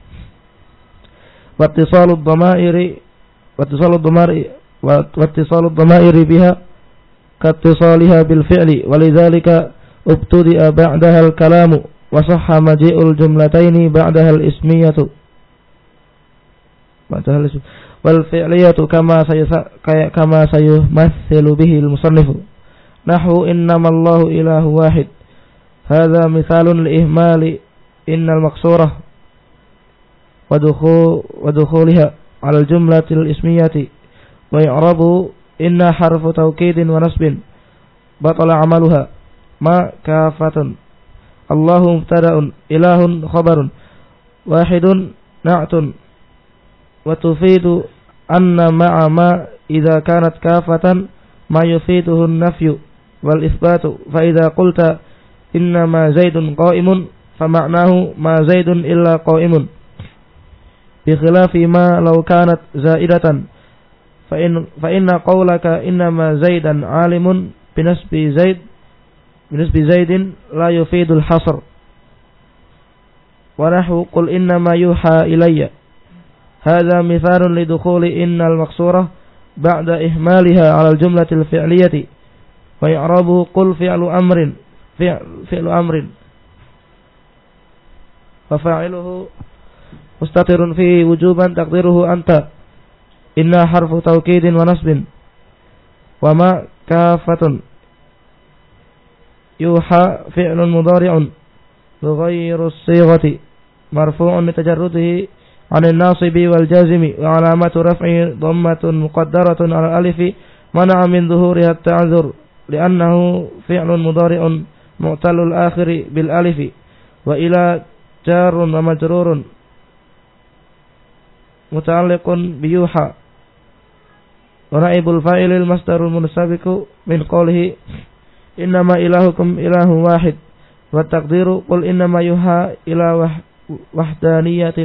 واتصال الضمائر واتصال الضمائر واتصال الضمائر بها كاتصالها بالفعل ولذلك ابتدأ بعدها الكلام وصح مجيء الجملتين بعدها الاسمية بعدها الاسم والفعلية كما كما سيمثل به المصنف نحو إنما الله إله واحد هذا مثال لإهمال إن المقصورة ودخولها على الجملة الاسمية ويعرب إن حرف توكيد ونصب بطل عملها ما كافة الله مبتدأ إله خبر واحد نعت وتفيد أن مع ما إذا كانت كافة ما يفيده النفي والإثبات فإذا قلت إنما زيد قائم فمعناه ما زيد إلا قائم بخلاف ما لو كانت زائدة فإن, فإن قولك إنما زيدا عالم بنسب زيد بنسب زيد لا يفيد الحصر ونحو قل إنما يوحى إلي هذا مثال لدخول إن المقصورة بعد إهمالها على الجملة الفعلية ويعربه قل فعل أمر فعل, فعل أمر ففاعله مستتر فيه وجوبا تقديره أنت إنها حرف توكيد ونصب وما كافة يوحى فعل مضارع بغير الصيغة مرفوع لتجرده عن الناصب والجازم وعلامة رفعه ضمة مقدرة على الألف منع من ظهورها التعذر لأنه فعل مضارع معتل الآخر بالألف وإلى جار ومجرور متعلق بيوحى ونائب الفاعل المصدر المنسبك من قوله إنما إلهكم إله واحد والتقدير قل إنما يوحى إلى وحدانية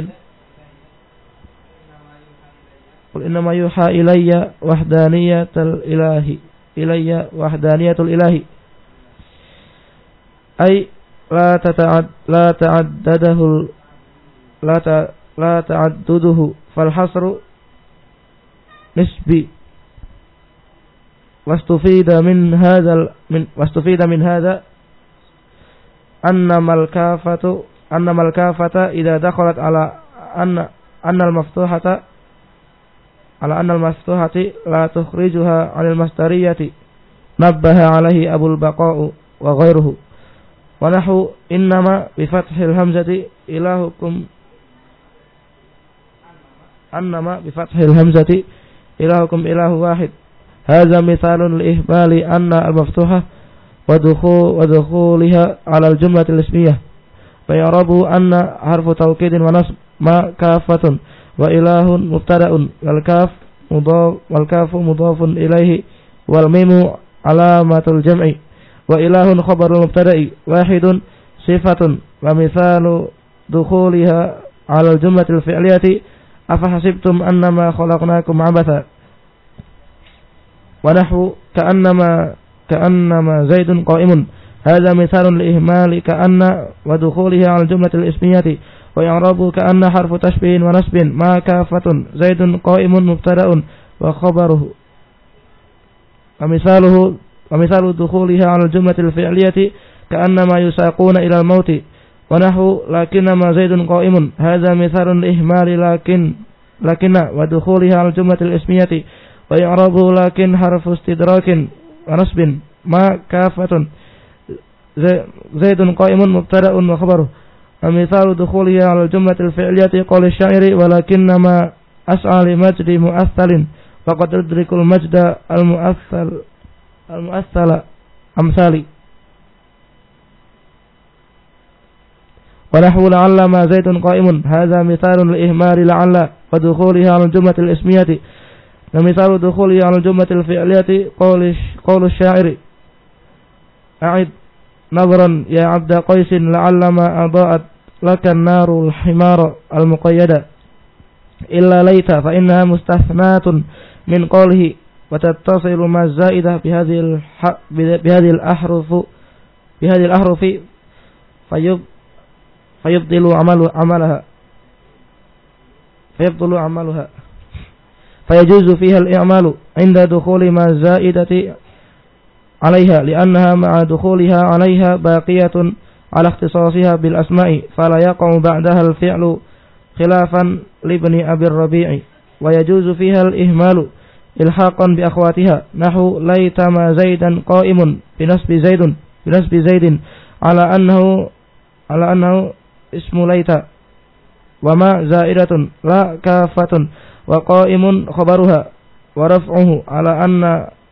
قل إنما يوحى إلي وحدانية الإله إلي وحدانية الإله أي لا تتعد لا تعدده لا لا تعدده فالحصر نسبي واستفيد من هذا من واستفيد من هذا أنما الكافة أنما الكافة إذا دخلت على أن أن المفتوحة على أن المفتوحة لا تخرجها عن المصدرية نبه عليه أبو البقاء وغيره ونحو إنما بفتح الهمزة إلهكم أنما بفتح الهمزة إلهكم إله واحد هذا مثال لإهمال أن المفتوحة ودخول ودخولها على الجملة الاسمية فيعرب أن حرف توكيد ونصب ما كافة وإله مبتدأ والكاف مضاف والكاف مضاف إليه والميم علامة الجمع وإله خبر المبتدأ واحد صفة ومثال دخولها على الجملة الفعلية أفحسبتم أنما خلقناكم عبثا ونحو كأنما كأنما زيد قائم هذا مثال لإهمال كأن ودخولها على الجملة الاسمية ويعرب كأن حرف تشبيه ونصب ما كافة زيد قائم مبتدأ وخبره ومثاله ومثال دخولها على الجملة الفعلية كأنما يساقون إلى الموت ونحو لكنما زيد قائم هذا مثال لإهمال لكن لكن ودخولها على الجملة الاسمية ويعرب لكن حرف استدراك ونصب ما كافة زيد قائم مبتدأ وخبره ومثال دخولها على الجملة الفعلية قول الشاعر ولكنما أسعى لمجد مؤثل فقد تدرك المجد المؤثل المؤثل أمثالي ونحو لعل ما زيد قائم هذا مثال الإهمال لعل ودخولها على الجملة الاسمية ومثال دخولها على الجملة الفعلية قول قول الشاعر أعد نظرا يا عبد قيس لعل ما أضاءت لك النار الحمار المقيدة إلا ليت فإنها مستثناة من قوله وتتصل ما الزائدة بهذه الح... بهذه الأحرف بهذه الأحرف فيب فيبطل عمل عملها فيبطل عملها فيجوز فيها الإعمال عند دخول ما الزائدة عليها لأنها مع دخولها عليها باقية على اختصاصها بالأسماء فلا يقع بعدها الفعل خلافا لابن أبي الربيع ويجوز فيها الإهمال إلحاقا بأخواتها نحو ليت ما زيدا قائم بنسب زيد بنسب زيد على أنه على أنه اسم ليت وما زائدة لا كافة وقائم خبرها ورفعه على أن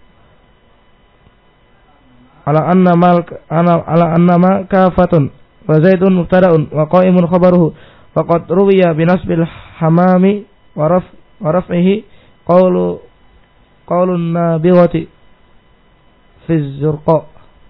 على أن ما على أن ما كافة وزيد مبتدأ وقائم خبره وقد روي بنسب الحمام ورفع ورفعه قول قول النابغة في الزرقاء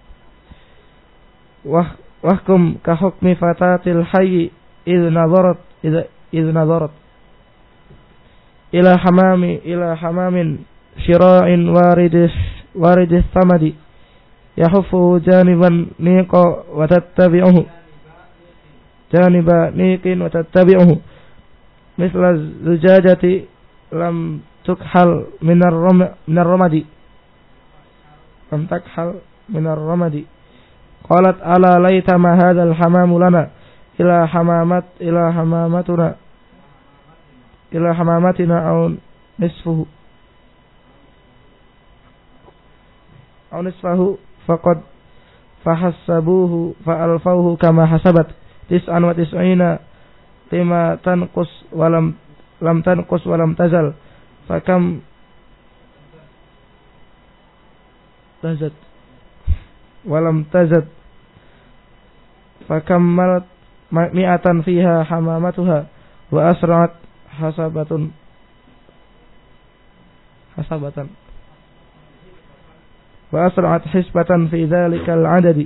واحكم كحكم فتاة الحي إذ نظرت إذ, إذ نظرت إلى حمام إلى حمام شراع وارد وارد الثمد يحفه جانبا نيق وتتبعه جانب نيق وتتبعه مثل الزجاجة لم تكحل من الرم من الرمد لم تكحل من الرمد قالت ألا ليت ما هذا الحمام لنا إلى حمامت إلى حمامتنا إلى حمامتنا أو نصفه أو نصفه فقد فحسبوه فألفوه كما حسبت تسعا وتسعين لما تنقص ولم لم تنقص ولم تزل فكم تزد ولم تزد فكملت مئة فيها حمامتها وأسرعت حسبة حسبة وأسرعت حسبة في ذلك العدد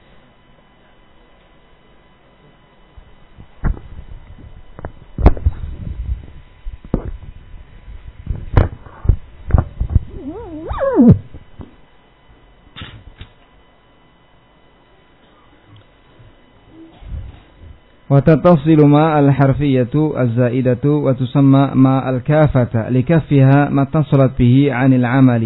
وتتصل ما الحرفية الزائدة وتسمى ما الكافة لكفها ما اتصلت به عن العمل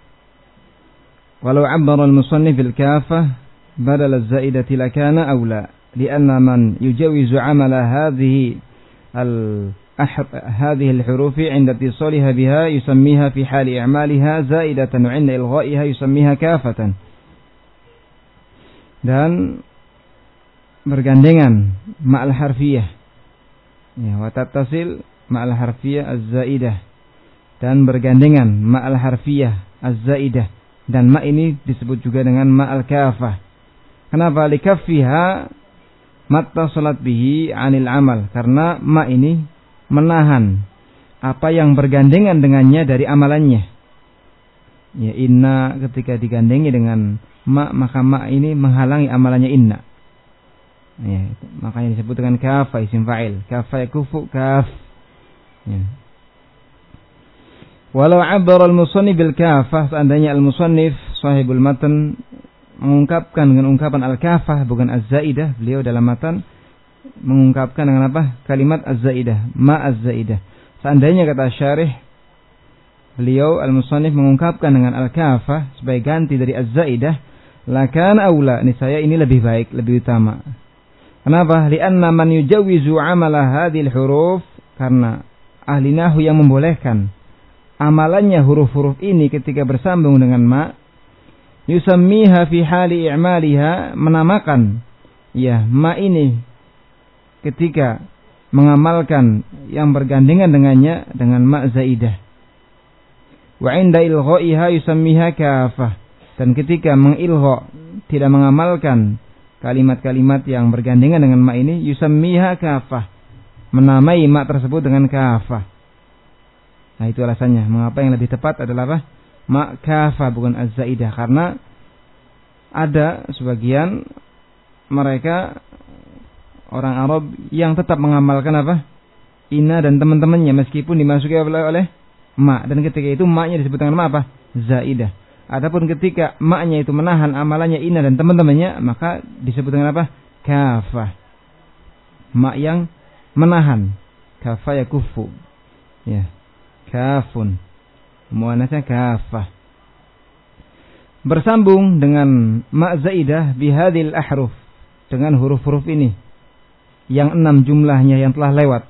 ولو عبر المصنف الكافة بدل الزائدة لكان أولى لأن من يجوز عمل هذه الأحر... هذه الحروف عند اتصالها بها يسميها في حال إعمالها زائدة وعند إلغائها يسميها كافة dan bergandengan ma'al harfiyah ya, wa tattasil ma'al harfiyah az-zaidah dan bergandengan ma'al harfiyah az-zaidah dan ma ini disebut juga dengan ma'al kafah. Kenapa? Likaffiha mattasalat bihi 'anil amal, karena ma ini menahan apa yang bergandengan dengannya dari amalannya. Ya, inna ketika digandengi dengan ma maka ma ini menghalangi amalannya inna. Ya, makanya disebut dengan kafa isim fa'il. Kafa yakufu kaf. Ya. Walau abbara al-musannif bil kafah, seandainya al-musannif sahibul matan mengungkapkan dengan ungkapan al-kafah bukan az-zaidah, beliau dalam matan mengungkapkan dengan apa? Kalimat az-zaidah, ma az-zaidah. Seandainya kata syarih beliau al-musannif mengungkapkan dengan al-kafah sebagai ganti dari az-zaidah, lakan aula, niscaya ini lebih baik, lebih utama. Kenapa? Lianna man yujawizu amala hadhil huruf, karena ahli nahwu yang membolehkan amalannya huruf-huruf ini ketika bersambung dengan ma, yusammiha fi hali i'maliha, menamakan ya ma ini ketika mengamalkan yang bergandengan dengannya dengan ma zaidah. Wa 'inda ilghaiha yusammiha kafah, dan ketika mengilgha tidak mengamalkan kalimat-kalimat yang bergandengan dengan ma ini yusammiha kafah, menamai ma tersebut dengan kafah. Nah, itu alasannya mengapa yang lebih tepat adalah apa? Ma kafah bukan az-zaidah, karena ada sebagian mereka orang Arab yang tetap mengamalkan apa? Inna dan teman-temannya meskipun dimasuki oleh, oleh ma, dan ketika itu ma-nya disebut dengan ma apa? Zaidah. Adapun ketika ma-nya itu menahan amalannya inna dan teman-temannya, maka disebut dengan apa? Kafah. Ma yang menahan. Kafah ya kufu. Ya. Kafun. Muannasnya kafah. Bersambung dengan ma zaidah bihadil ahruf, dengan huruf-huruf ini yang enam jumlahnya yang telah lewat.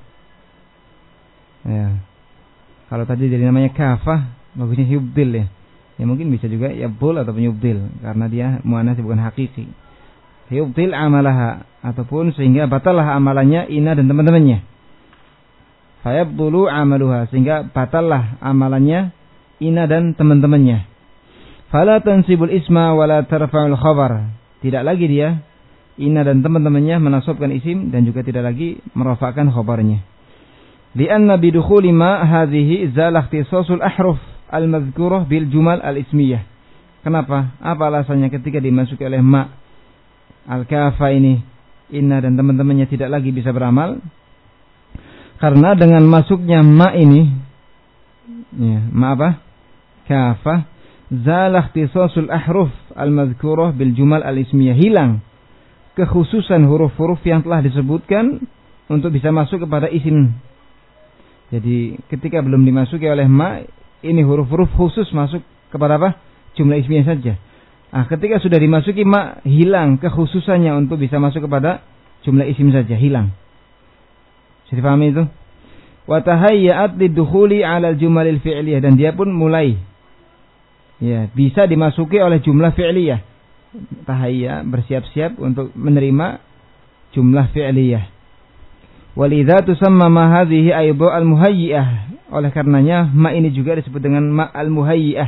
Ya. Kalau tadi jadi namanya kafah, bagusnya yubdil ya. Ya mungkin bisa juga yabul ataupun yubdil, karena dia muannas bukan hakiki. Yubdil amalaha, ataupun sehingga batallah amalannya ina dan teman-temannya. Fayabdulu amaluha, sehingga batallah amalannya ina dan teman-temannya. Fala tansibul isma wala tarfa'ul khabar. Tidak lagi dia ina dan teman-temannya menasabkan isim dan juga tidak lagi merafa'kan khabarnya. Lianna bidukhuli ma hadhihi zala ikhtisasul ahruf al-madhkurah bil jumal al-ismiyah. Kenapa? Apa alasannya ketika dimasuki oleh ma al-kafa ini, inna dan teman-temannya tidak lagi bisa beramal? Karena dengan masuknya ma ini, ya, ma apa? Kafa, zala ikhtisasul ahruf al-madhkurah bil jumal al-ismiyah. Hilang kekhususan huruf-huruf yang telah disebutkan untuk bisa masuk kepada isim. Jadi ketika belum dimasuki oleh ma, ini huruf-huruf khusus masuk kepada apa? Jumlah ismiyah saja. Nah, ketika sudah dimasuki ma, hilang kekhususannya untuk bisa masuk kepada jumlah isim saja, hilang. Bisa dipahami itu? Wa tahayya'at lidukhuli 'ala al-jumalil fi'liyah, dan dia pun mulai ya, bisa dimasuki oleh jumlah fi'liyah. Tahayya, bersiap-siap untuk menerima jumlah fi'liyah. Walidha tusamma ma hadhihi aydu al-muhayyi'ah. Oleh karenanya ma ini juga disebut dengan ma al-muhayyi'ah.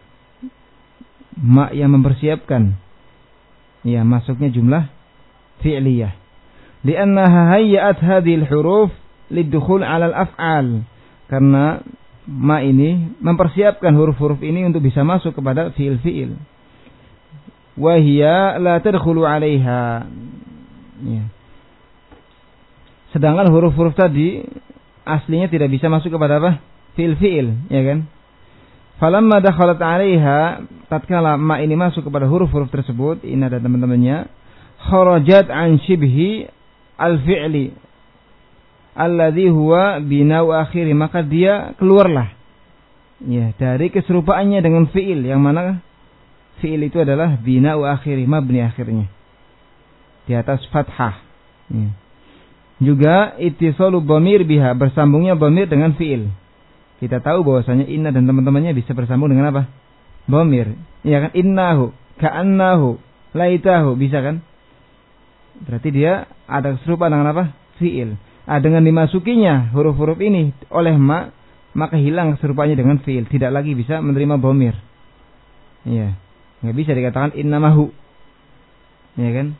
Ma yang mempersiapkan ya masuknya jumlah fi'liyah. Li'annaha hayya'at hadhil huruf lidukhul 'ala al-af'al. Karena ma ini mempersiapkan huruf-huruf ini untuk bisa masuk kepada fi'il-fi'il. Wa hiya la tadkhulu 'alaiha. Ya. Sedangkan huruf-huruf tadi aslinya tidak bisa masuk kepada apa? Fi'il-fi'il, ya kan? Falamma dakhalat 'alaiha, tatkala ma ini masuk kepada huruf-huruf tersebut, inna dan teman-temannya, kharajat an shibhi al-fi'li alladhi huwa bina'u akhiri, maka dia keluarlah ya dari keserupaannya dengan fi'il, yang mana fi'il itu adalah bina'u akhiri, mabni akhirnya di atas fathah. Ya. Juga ittisalu dhamir biha, bersambungnya dhamir dengan fi'il. Kita tahu bahwasanya inna dan teman-temannya bisa bersambung dengan apa? Dhamir. Ya kan? Innahu, ka'annahu, laitahu, bisa kan? Berarti dia ada keserupaan dengan apa? Fi'il. Ah, dengan dimasukinya huruf-huruf ini oleh ma, maka hilang keserupaannya dengan fi'il, tidak lagi bisa menerima dhamir. Iya. Enggak bisa dikatakan innamahu. Ya kan?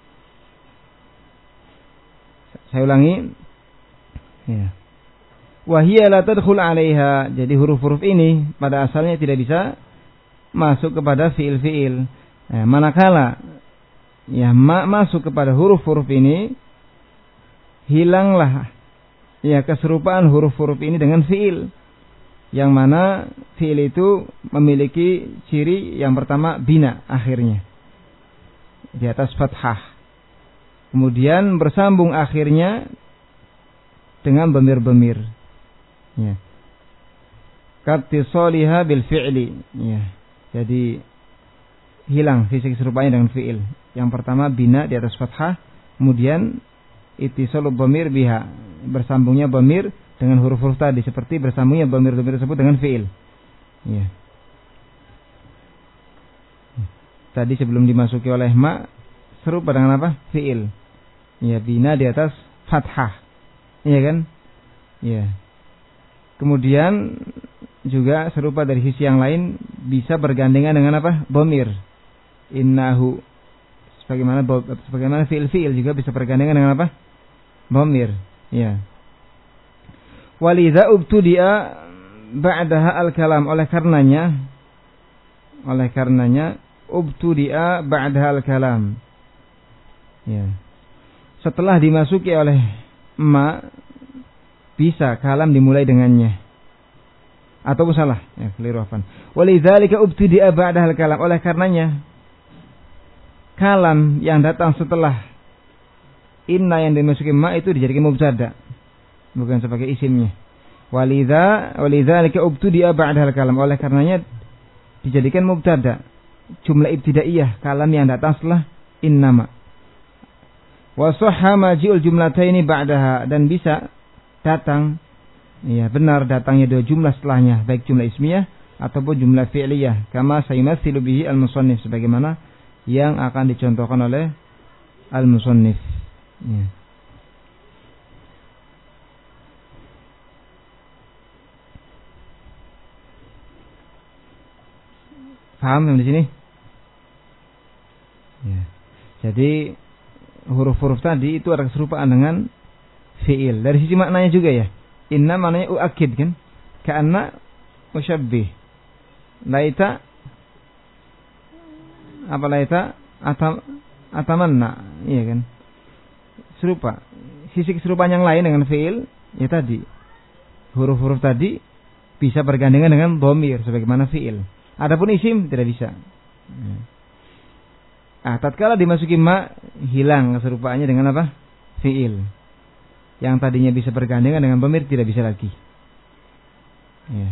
Saya ulangi. Ya. Wa hiya la tadkhul 'alaiha. Jadi huruf-huruf ini pada asalnya tidak bisa masuk kepada fiil-fiil. Nah, manakala ya ma masuk kepada huruf-huruf ini, hilanglah ya keserupaan huruf-huruf ini dengan fiil. Yang mana fiil itu memiliki ciri yang pertama bina akhirnya di atas fathah. Kemudian bersambung akhirnya dengan bemir-bemir. Ya. Kattisaliha bil fi'li. Ya. Jadi hilang sisi keserupaan dengan fi'il. Yang pertama bina di atas fathah, kemudian ittisalul bamir biha, bersambungnya bamir dengan huruf-huruf tadi, seperti bersambungnya bamir-bamir tersebut dengan fi'il. Ya. Tadi sebelum dimasuki oleh ma, serupa dengan apa? Fi'il. Ya, bina di atas fathah. Iya kan? Ya. Kemudian juga serupa dari sisi yang lain, bisa bergandengan dengan apa? Dhamir. Innahu, Sebagaimana sebagaimana fi'il-fi'il juga bisa bergandengan dengan apa? Dhamir. Ya. Walidha ubtudi'a ba'daha al-kalam. Oleh karenanya oleh karenanya ubtudi'a ba'daha al-kalam. Ya. Setelah dimasuki oleh ma, bisa kalam dimulai dengannya. Atau salah, ya, keliru afan. Walidzalika ubtudi'a ba'daha al-kalam. Oleh karenanya kalam yang datang setelah inna yang dimasuki ma itu dijadikan mubtada, bukan sebagai isimnya. Walidza walidzalika ubtudi'a ba'daha al-kalam. Oleh karenanya dijadikan mubtada, jumlah ibtidaiyah, kalam yang datang setelah innama. Wa sahha maji'ul jumlataini ba'daha, dan bisa datang, ya benar datangnya dua jumlah setelahnya, baik jumlah ismiyah ataupun jumlah fi'liyah, kama sayumatsilu bihi al-musannif, sebagaimana yang akan dicontohkan oleh al-musannif. Ya. Paham yang di sini? Ya. Jadi huruf-huruf tadi itu ada keserupaan dengan fi'il. Dari sisi maknanya juga ya. Inna maknanya u'akid kan? Ka'anna musyabbih. Laita apa laita atam atamanna, iya kan? Serupa. Sisi keserupaan yang lain dengan fi'il ya tadi. Huruf-huruf tadi bisa bergandengan dengan dhamir sebagaimana fi'il. Adapun isim tidak bisa. Ya. Ah, tatkala dimasuki ma, hilang keserupaannya dengan apa? Fi'il. Yang tadinya bisa bergandengan dengan dhamir tidak bisa lagi. Ya.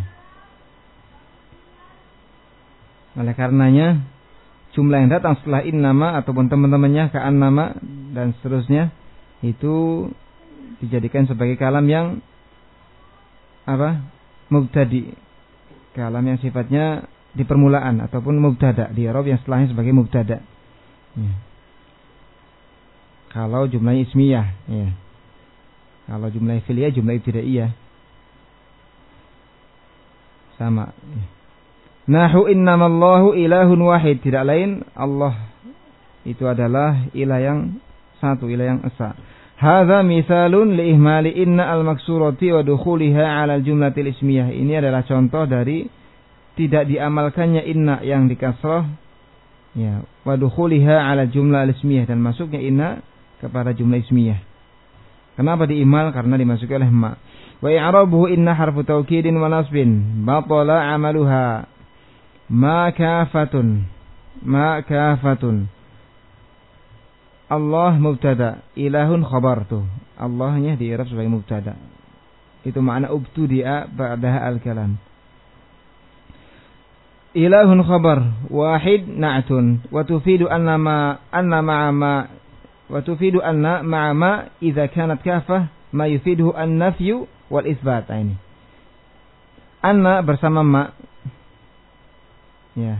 Oleh karenanya jumlah yang datang setelah innama ataupun teman-temannya ka'annama dan seterusnya itu dijadikan sebagai kalam yang apa? Mubtadi. Kalam yang sifatnya di permulaan ataupun mubtada, di i'rab yang setelahnya sebagai mubtada. Ya. Kalau jumlah ismiyah, ya. Kalau jumlah fi'liyah, jumlah ibtidaiyah sama. Ya. Nahu innamallahu ilahun wahid, tidak lain Allah itu adalah ilah yang satu, ilah yang esa. Hadza misalun li ihmali inna al-maksurati wa dukhuliha 'ala al-jumlatil ismiyah. Ini adalah contoh dari tidak diamalkannya inna yang dikasrah, ya, wa dukhuliha 'ala jumlah al-ismiyah, dan masuknya inna kepada jumlah ismiyah. Kenapa diimal? Karena dimasuki oleh ma. Wa i'rabuhu inna harfu taukidin wa nasbin batala 'amaluha. Ma kafatun. Ma kafatun. Allah mubtada, ilahun khabar tuh. Allahnya di i'rab sebagai mubtada. Itu makna ubtudi'a ba'daha al-kalam. Ilahun khabar, wahid na'tun, wa tufidu anna ma anna ma'a ma wa tufidu anna ma'a ma idza kanat kafah ma yufiduhu an-nafyu wal itsbat. Ini anna bersama ma, ya,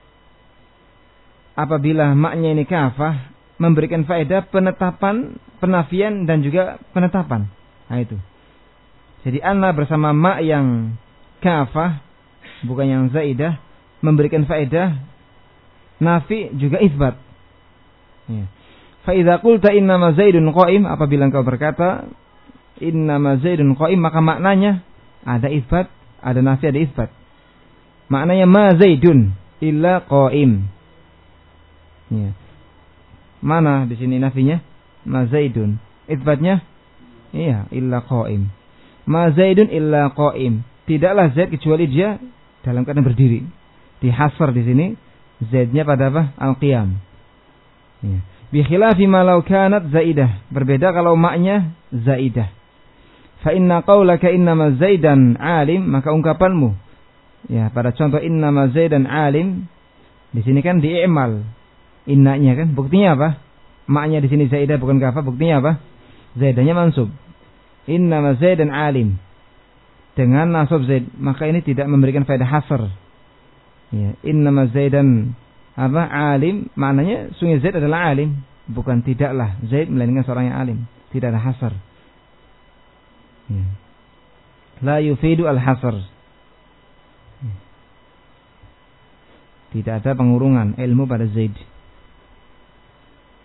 apabila maknya ini kafah memberikan faedah penetapan, penafian dan juga penetapan. Nah itu. Jadi anna bersama ma yang kafah bukan yang zaidah memberikan faedah nafi juga isbat. Ya. Fa idza qulta innama zaidun qa'im, apabila engkau berkata innama zaidun qa'im, maka maknanya ada isbat, ada nafi, ada isbat. Maknanya ma zaidun illa qa'im. Ya. Mana di sini nafinya? Ma zaidun. Isbatnya? Iya, illa qa'im. Ma zaidun illa qa'im. Tidaklah Zaid kecuali dia dalam keadaan berdiri. Dihasar di sini zaidnya pada apa? Al-qiyam. Ya. Bi khilafi ma law kanat zaidah. Berbeda kalau maknya zaidah. Fa inna qaulaka innama zaidan alim, maka ungkapanmu, ya, pada contoh innama zaidan alim di sini kan di'imal innanya kan. Buktinya apa? Maknya di sini zaidah bukan kafah. Buktinya apa? Zaidahnya mansub. Innama zaidan alim. Dengan nasab zaid, maka ini tidak memberikan faedah hasar. Ya, innama zaidan apa alim, maknanya sungguh Zaid adalah alim, bukan tidaklah Zaid melainkan seorang yang alim, tidak ada hasar. Ya. La yufidu al-hasar. Ya. Tidak ada pengurungan ilmu pada Zaid.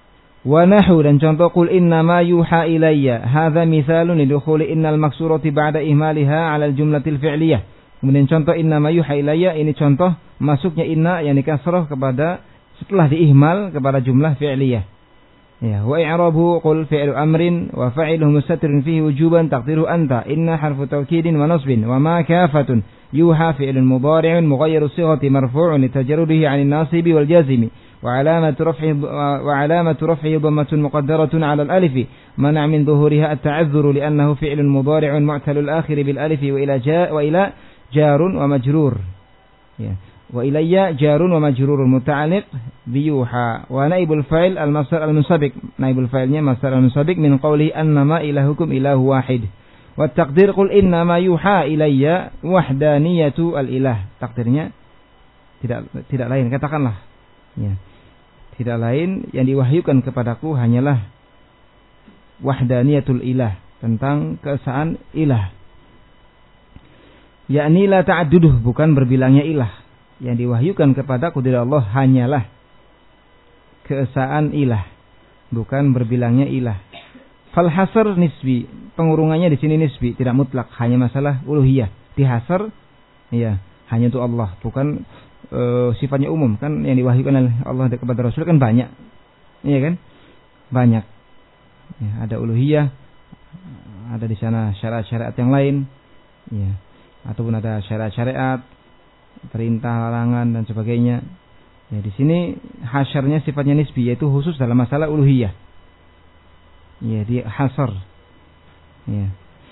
Wa nahu, dan contoh qul innama yuha ilayya, hadza mithalun lidukhuli innal maksurati ba'da ihmaliha 'ala al-jumlatil fi'liyah. Kemudian contoh innama yuha ilayya, ini contoh masuknya inna yang dikasrah kepada setelah diihmal kepada jumlah fi'liyah. Ya, wa i'rabu qul fi'lu amrin wa fa'iluhu mustatirun fihi wujuban taqdiru anta, inna harfu tawkidin wa nasbin, wa ma kafatun yuha fi'lun mudhari'un mughayyiru sighati marfu'un litajarrudihi 'anil nasibi wal jazimi. وعلامة رفعه وعلامة رفعه ضمة مقدرة على الألف منع من ظهورها التعذر لأنه فعل مضارع معتل الآخر بالألف وإلى جاء وإلى جار ومجرور وإلي جار ومجرور متعلق بيوحى ونائب الفاعل المصدر المنسبق نائب الفاعلnya مصدر المنسبق من قوله أنما إلهكم إله واحد والتقدير قل إنما يوحى إلي وحدانية الإله. Takdirnya tidak tidak lain, katakanlah ya, tidak lain yang diwahyukan kepadaku hanyalah wahdaniyatul ilah, tentang keesaan ilah. Yakni la ta'adduduh, bukan berbilangnya ilah. Yang diwahyukan kepadaku dari Allah hanyalah keesaan ilah, bukan berbilangnya ilah. Fal hasr nisbi, pengurungannya di sini nisbi, tidak mutlak, hanya masalah uluhiyah. Di hasr ya, hanya untuk Allah, bukan Uh, sifatnya umum. Kan yang diwahyukan oleh Allah kepada Rasul kan banyak, iya kan, banyak ya, ada uluhiyah, ada di sana syariat-syariat yang lain ya, ataupun ada syariat-syariat perintah, larangan dan sebagainya ya. Di sini hasyarnya sifatnya nisbi, yaitu khusus dalam masalah uluhiyah ya, di hasar ya.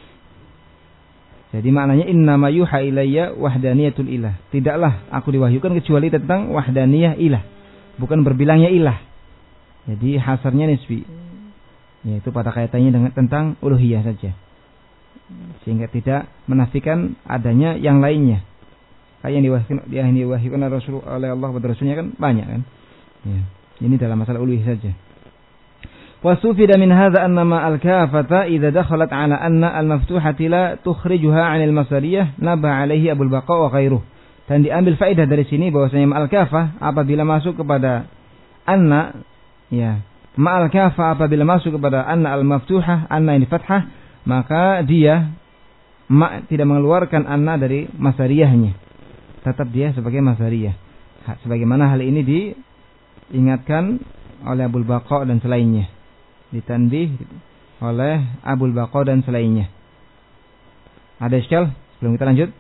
Jadi maknanya innama yuha ilayya wahdaniyatul ilah. Tidaklah aku diwahyukan kecuali tentang wahdaniyah ilah, bukan berbilangnya ilah. Jadi hasarnya nisbi, yaitu pada kaitannya dengan tentang uluhiyah saja, sehingga tidak menafikan adanya yang lainnya. Kayak yang diwahyukan, yang diwahyukan oleh Rasul, oleh Allah kepada Rasulnya kan banyak kan. Ya. Ini dalam masalah uluhiyah saja. وَسُفِدَ مِنْ هَذَا أَنَّمَا الْكَافَةَ إِذَا دَخَلَتْ عَلَى أَنَّ الْمَفْتُوحَةِ لَا تُخْرِجُهَا عَنِ الْمَصْدَرِيَّةِ نَبَّهَ عَلَيْهِ أَبُو الْبَقَاءِ وَغَيْرُهُ. Dan diambil faedah dari sini bahwasanya ma'al kafah apabila masuk kepada anna ya, ma'al kafah apabila masuk kepada anna al-maftuhah, anna ini fathah, maka dia ma tidak mengeluarkan anna dari masdariyahnya, tetap dia sebagai masdariyah. Sebagaimana hal ini diingatkan oleh Abul Baqa dan selainnya, ditanbih oleh Abul Baqa dan selainnya. Ada iskal sebelum kita lanjut?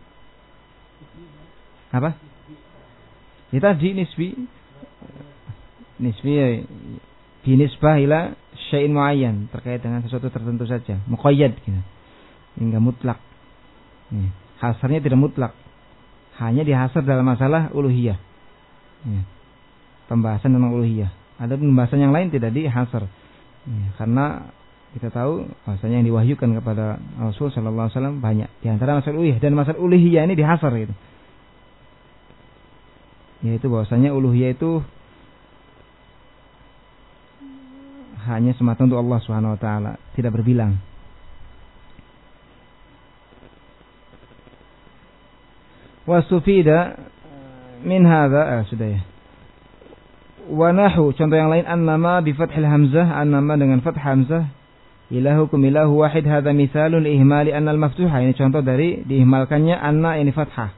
Apa? Ya tadi nisbi, nisbi binisbah ila syai'in muayyan, terkait dengan sesuatu tertentu saja, muqayyad gitu. Hingga mutlak. Ya. Hasarnya tidak mutlak, hanya dihasar dalam masalah uluhiyah. Ya. Pembahasan tentang uluhiyah. Ada pembahasan yang lain tidak dihasar. Ya, karena kita tahu bahasanya yang diwahyukan kepada Rasul sallallahu alaihi wasallam banyak. Di antara masalah uluhiyah dan masalah uluhiyah ini dihasar gitu. Yaitu bahwasanya uluhiyah itu hanya semata untuk Allah Subhanahu wa taala, tidak berbilang. Wasufida min hadza, ah, sudah ya. Wa nahu, contoh yang lain, annama bi fathil hamzah, annama dengan fath hamzah, ilahukum ilahu wahid, hadza mithalun li ihmali anna al-maftuha. Ini contoh dari diihmalkannya anna ini fathah.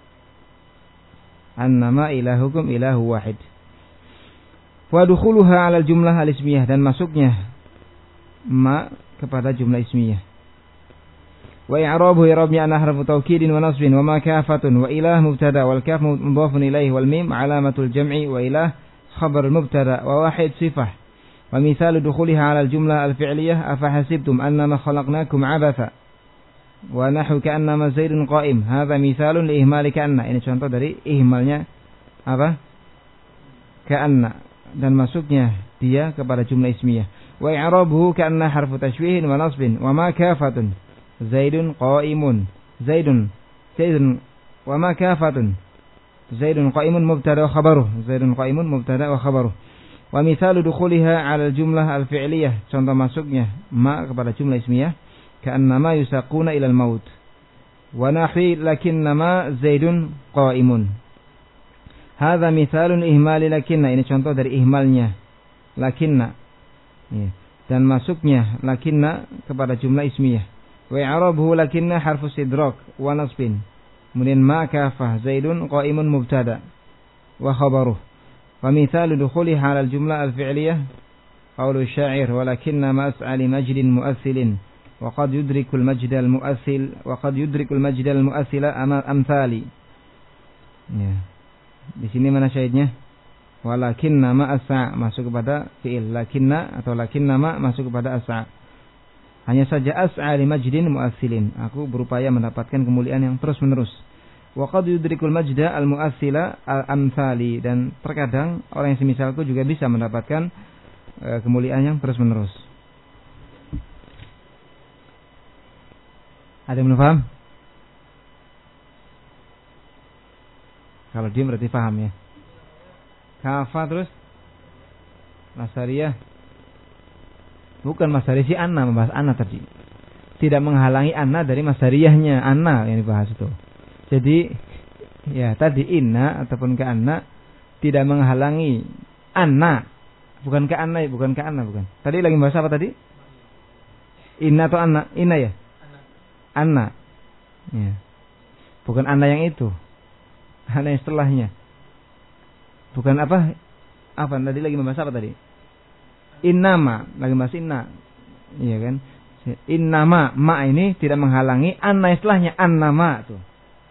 Annama ilahukum ilahu wahid. Wa dukhuluha 'ala al-jumlah al-ismiyah, dan masuknya ma kepada jumlah ismiyah. Wa i'rabuhu i'rabnya anna harfu tawkidin wa nasbin wa ma kafatun wa ilah mubtada wal kaf mudhafun ilayhi wal mim 'alamatul jam'i wa ilah khabar al-mubtada wa wahid sifah. Wa mithalu dukhuliha 'ala al-jumlah al-fi'liyah afa hasibtum annama khalaqnakum 'abatha wa nahu ka'annama zaidun qa'im, hadza mithalun li ihmali ka'anna. Ini contoh dari ihmalnya apa? Ka'anna, dan masuknya dia kepada jumlah ismiyah. Wa i'rabuhu ka'anna harfu tashbihin wa nasbin wa ma kafatun zaidun qa'imun, zaidun zaidun wa ma kafatun zaidun qa'imun mubtada wa khabaruh, zaidun qa'imun mubtada wa khabaruh. Wa mithalu dukhuliha 'ala al-jumlah al-fi'liyah, contoh masuknya ma kepada jumlah ismiyah, ka'annama yusaquna ila al-maut wa nahwi lakinnama zaidun qa'imun, hadza mithalun ihmali lakinna. Ini contoh dari ihmalnya lakinna, Ya. Dan masuknya lakinna kepada jumlah ismiyah. Wa i'rabuhu lakinna harfu istidrak wa nasbin. Kemudian ma kafah Zaidun qa'imun mubtada wa khabaruh. Wa mithalu dukhuliha 'ala al-jumlah al-fi'liyah qawlu sya'ir walakinna ma as'a li majdin mu'assilin wa qad yudrikul majda al-mu'assil wa qad yudrikul majda al-mu'assila amthali. Ya. Di sini mana syahidnya? Walakinna ma as'a masuk kepada fi'il, lakinna atau lakinna ma masuk kepada as'a. Hanya saja as'a li majdin mu'assilin. Aku berupaya mendapatkan kemuliaan yang terus-menerus. Wa qad yudrikul majda al-mu'assila al-amthali, dan terkadang orang yang semisalku juga bisa mendapatkan uh, kemuliaan yang terus-menerus. Ada yang belum paham? Kalau dia berarti paham ya. Kafa terus Masariyah. Bukan Masariyah, si Anna, membahas Anna tadi. Tidak menghalangi Anna dari Masariyahnya Anna yang dibahas itu. Jadi ya tadi Inna ataupun ke Anna tidak menghalangi Anna. Bukan ke Anna, bukan ke Anna, bukan. Tadi lagi bahas apa tadi? Inna atau Anna? Inna ya? Anna. Ya. Bukan Anna yang itu. Anna yang setelahnya. Bukan apa? Apa tadi lagi membahas apa tadi? Innama, lagi bahas inna. Iya kan? Innama, ma ini tidak menghalangi anna istilahnya annama tuh.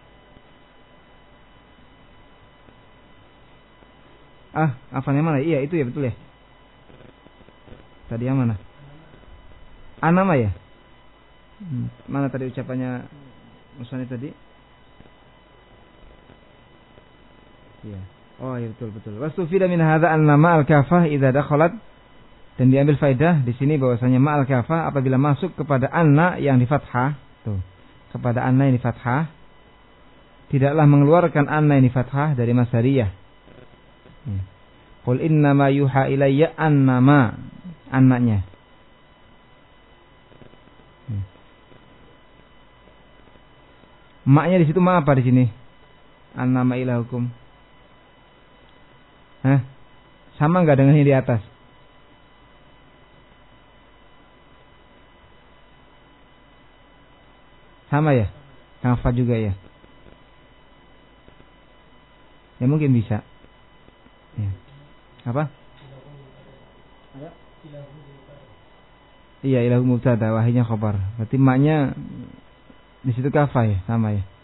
Ah, apa yang mana? Iya, itu ya betul ya. Tadi yang mana? Annama ya? Hmm. Mana tadi ucapannya Musani tadi? Iya. Oh, iya betul betul. Wastufida min hadza annama al-kafah idza dakhalat. Dan diambil faedah di sini bahwasanya ma'al kafah apabila masuk kepada anna yang di fathah, tuh, kepada anna yang di fathah, tidaklah mengeluarkan anna yang di fathah dari masdariyah. Qul innama yuha ilayya annama, annanya. Maknya di situ ma apa di sini? Annama ilahukum. Hah? Sama enggak dengan yang di atas? Sama ya? Kafa juga ya? Ya mungkin bisa. Ya. Apa? Iya, ilahu mubtada, wahidnya khabar. Berarti maknya di situ kafa ya, sama ya.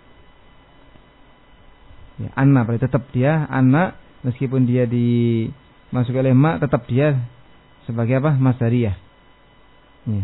Ya, anna, berarti tetap dia anna meskipun dia dimasuk oleh ma, tetap dia sebagai apa? Masdariyah. Ya.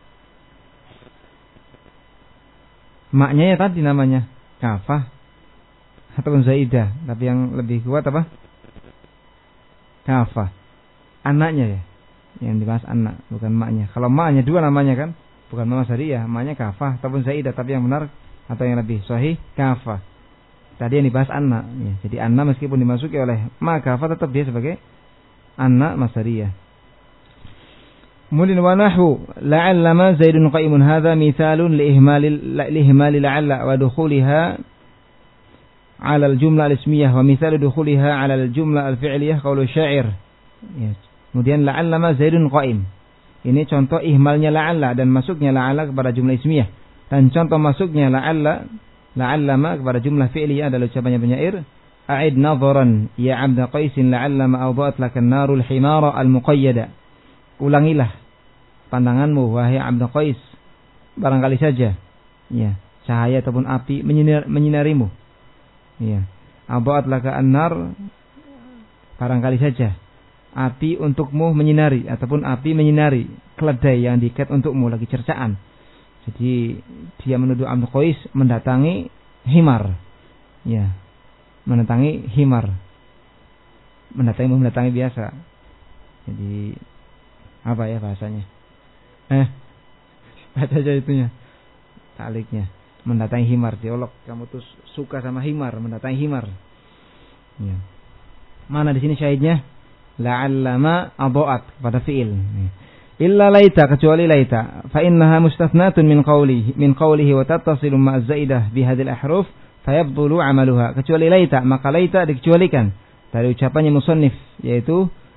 Maknya ya tadi namanya kafah ataupun zaidah, tapi yang lebih kuat apa? Kafah. Anaknya ya, yang dibahas anak, bukan maknya. Kalau maknya dua namanya kan, bukan mama syariah, maknya kafah ataupun zaidah, tapi yang benar atau yang lebih sahih kafah. Tadi yang dibahas anak, ya. Jadi anak meskipun dimasuki oleh ma kafah tetap dia sebagai anak masariyah. Kemudian wa nahwu la'alla ma zaidun qa'imun hadza mithalun li ihmali li ihmali la'alla wa dukhuliha 'ala al-jumlah al-ismiyah wa mithalu dukhuliha 'ala al-jumlah al-fi'liyah qaulu sya'ir. Ya. Kemudian la'alla ma zaidun qa'im. Ini contoh ihmalnya la'alla dan masuknya la'alla kepada jumlah ismiyah. Dan contoh masuknya la'alla la'alla ma kepada jumlah fi'liyah adalah ucapannya penyair, a'id nadharan ya 'abda qaisin la'alla ma awda'at laka an-narul himara al-muqayyada. Ulangilah pandanganmu wahai Abd Qais, barangkali saja ya cahaya ataupun api menyinar, menyinarimu. Ya, abaat laka an-nar, barangkali saja api untukmu menyinari ataupun api menyinari keledai yang diikat untukmu, lagi cercaan. Jadi dia menuduh Abd Qais mendatangi himar. Ya, mendatangi himar. Mendatangi mendatangi biasa. Jadi apa ya bahasanya? Eh, baca aja itunya, taliknya. Mendatangi himar, diolok. Kamu tuh suka sama himar, mendatangi himar. Ya. Mana di sini syahidnya? La'allama adoat pada fiil. Illa laita, kecuali laita. Fa innaha mustathnatun min qawlihi min qawlihi wa tattasilu ma'a zaidah bi hadhil ahruf fayabdulu amaluha. Kecuali laita, maka laita dikecualikan dari ucapannya musannif, yaitu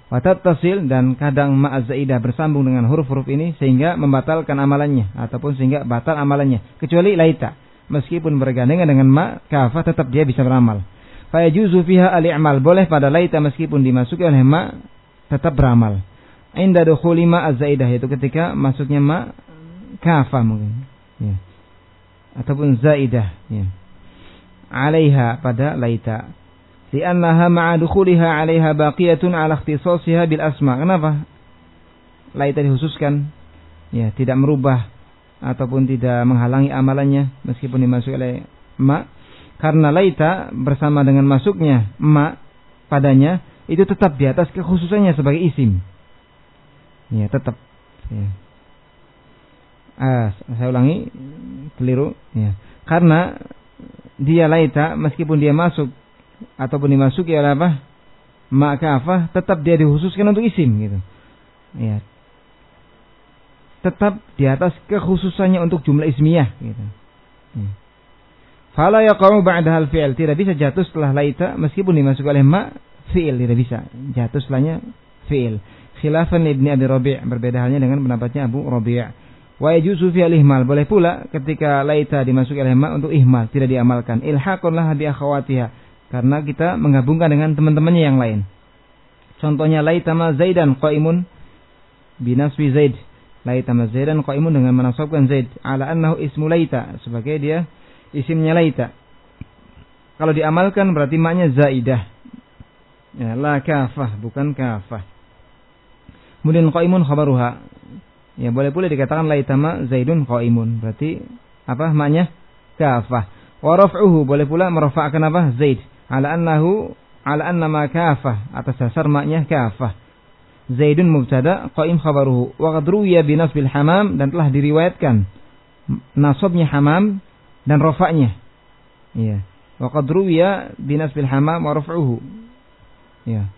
Wa tattasil, dan kadang ma zaidah bersambung dengan huruf-huruf ini sehingga membatalkan amalannya ataupun sehingga batal amalannya, kecuali laita. Meskipun bergandengan dengan ma kafah tetap dia bisa beramal. Fa yajuzu fiha al-i'mal, boleh pada laita meskipun dimasuki oleh ma tetap beramal. Inda dukhuli ma az-zaidah, yaitu ketika masuknya ma kafah mungkin, ya. Ataupun zaidah, ya. Alaiha, pada laita. Li'annaha ma'a dukhuliha 'alaiha baqiyatun 'ala ikhtisasiha bil asma. Kenapa laita dikhususkan? Ya, tidak merubah ataupun tidak menghalangi amalannya meskipun dimasuki oleh ma. Karena laita bersama dengan masuknya ma padanya itu tetap di atas kekhususannya sebagai isim. Ya, tetap. Ya. Ah, saya ulangi, keliru. Ya. Karena dia laita meskipun dia masuk ataupun dimasuki oleh apa? Ma kafah, tetap dia dikhususkan untuk isim gitu. Ya. Tetap di atas kekhususannya untuk jumlah ismiyah gitu. Ya. Fala yaqa'u ba'daha al-fi'l, tidak bisa jatuh setelah laita meskipun dimasuki oleh ma fi'il, tidak bisa. Jatuh setelahnya fi'il. Khilafan Ibnu Abi Rabi', berbeda halnya dengan pendapatnya Abu Rabi'. Wa yajuzu fi al-ihmal, boleh pula ketika laita dimasuki oleh ma untuk ihmal, tidak diamalkan. Ilhaqun laha bi akhawatiha, karena kita menggabungkan dengan teman-temannya yang lain. Contohnya laita ma Zaidan qaimun bi nasbi Zaid. Laita ma Zaidan qaimun dengan menasabkan Zaid ala annahu ismu laita, sebagai dia isimnya laita. Kalau diamalkan berarti maknya zaidah. Ya, la kafah, bukan kafah. Kemudian qaimun khabaruha. Ya, boleh pula dikatakan laitama Zaidun qaimun. Berarti apa maknanya? Kafah. Wa raf'uhu, boleh pula merafa'kan apa? Zaid. Ala annahu ala anna ma kafah, atas dasar maknanya kafah. Zaidun mubtada, qaim khabaruhu. Wa qad ruwiya bi nasbil hamam, dan telah diriwayatkan nasabnya hamam dan rafa'nya. Ya. Wa qad ruwiya bi nasbil hamam wa raf'uhu. Ya.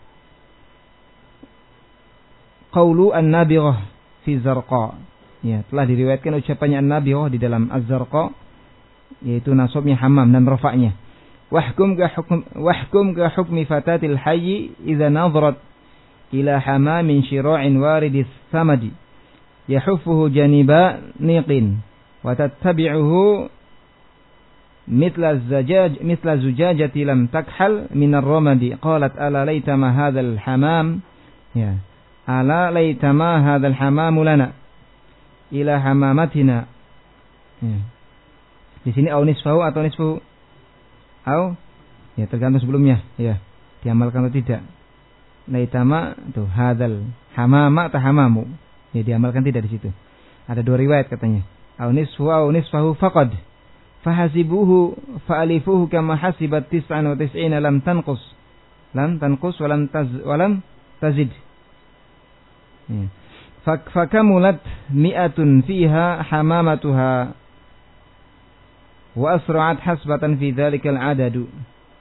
Qaulu an-nabighah fi zarqa. Ya, telah diriwayatkan ucapannya an-nabighah di dalam az-zarqa, yaitu nasabnya hamam dan rafa'nya. Wahkum ka hukm wahkum ka hukmi fatatil hayy idza nadharat ila hamamin shira'in waridis samadi yahuffuhu janiba niqin wa tattabi'uhu mithla az-zajaj mithla zujajati lam takhal min ar-ramadi qalat ala laytama hadzal hamam, ya, ala laytama hadzal hamamu lana ila hamamatina. Ya. Di sini au nisfahu atau nisfu au, ya, tergantung sebelumnya, ya, diamalkan atau tidak. Laytama itu hadzal hamama atau hamamu, ya, diamalkan tidak di situ. Ada dua riwayat katanya. Au nisfu au nisfahu faqad fahasibuhu fa'alifuhu kama hasibat tis'an wa tis'ina lam tanqus lam tanqus wa lam taz wa lam tazid. Ya. Fakamulat mi'atun fiha hamamatuha wa asra'at hasbatan fi dzalikal adadu.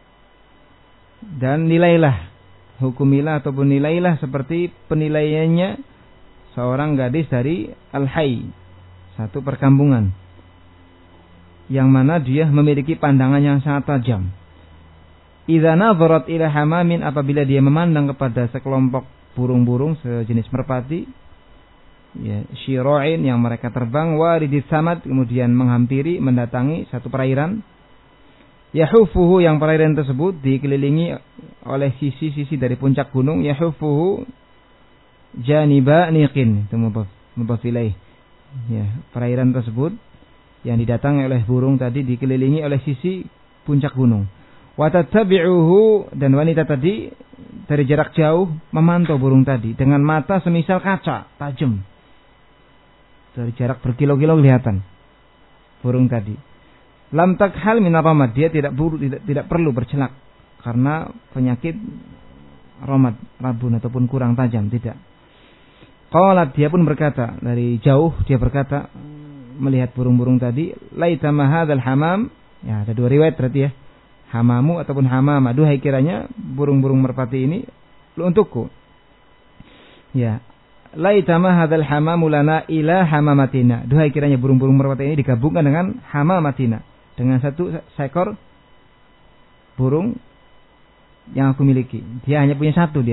Dan nilailah, hukumilah ataupun nilailah seperti penilaiannya seorang gadis dari Al-Hayy, satu perkampungan, yang mana dia memiliki pandangan yang sangat tajam. Idza nadharat ila hamamin, apabila dia memandang kepada sekelompok burung-burung sejenis merpati, ya, syira'in, yang mereka terbang, waridis samad, kemudian menghampiri, mendatangi satu perairan, yahufuhu, yang perairan tersebut dikelilingi oleh sisi-sisi dari puncak gunung, yahufuhu janiba niqin, itu mudhaf ilaih, ya, perairan tersebut yang didatangi oleh burung tadi dikelilingi oleh sisi puncak gunung. Wa tattabi'uhu, dan wanita tadi dari jarak jauh memantau burung tadi dengan mata semisal kaca tajam. Dari jarak berkilo-kilo kelihatan burung tadi. Lam takhal minar ramad, dia tidak, buru, tidak tidak perlu bercelak karena penyakit ramad, rabun ataupun kurang tajam, tidak. Qalat, dia pun berkata, dari jauh dia berkata melihat burung-burung tadi, laitama hadzal hamam, ya, ada dua riwayat berarti, ya, hamamu ataupun hamama, duhai kiranya burung-burung merpati ini untukku. Ya, laitama hadzal hamamu lana ila hamamatina, duhai kiranya burung-burung merpati ini digabungkan dengan hamamatina, dengan satu seekor burung yang aku miliki. Dia hanya punya satu dianya.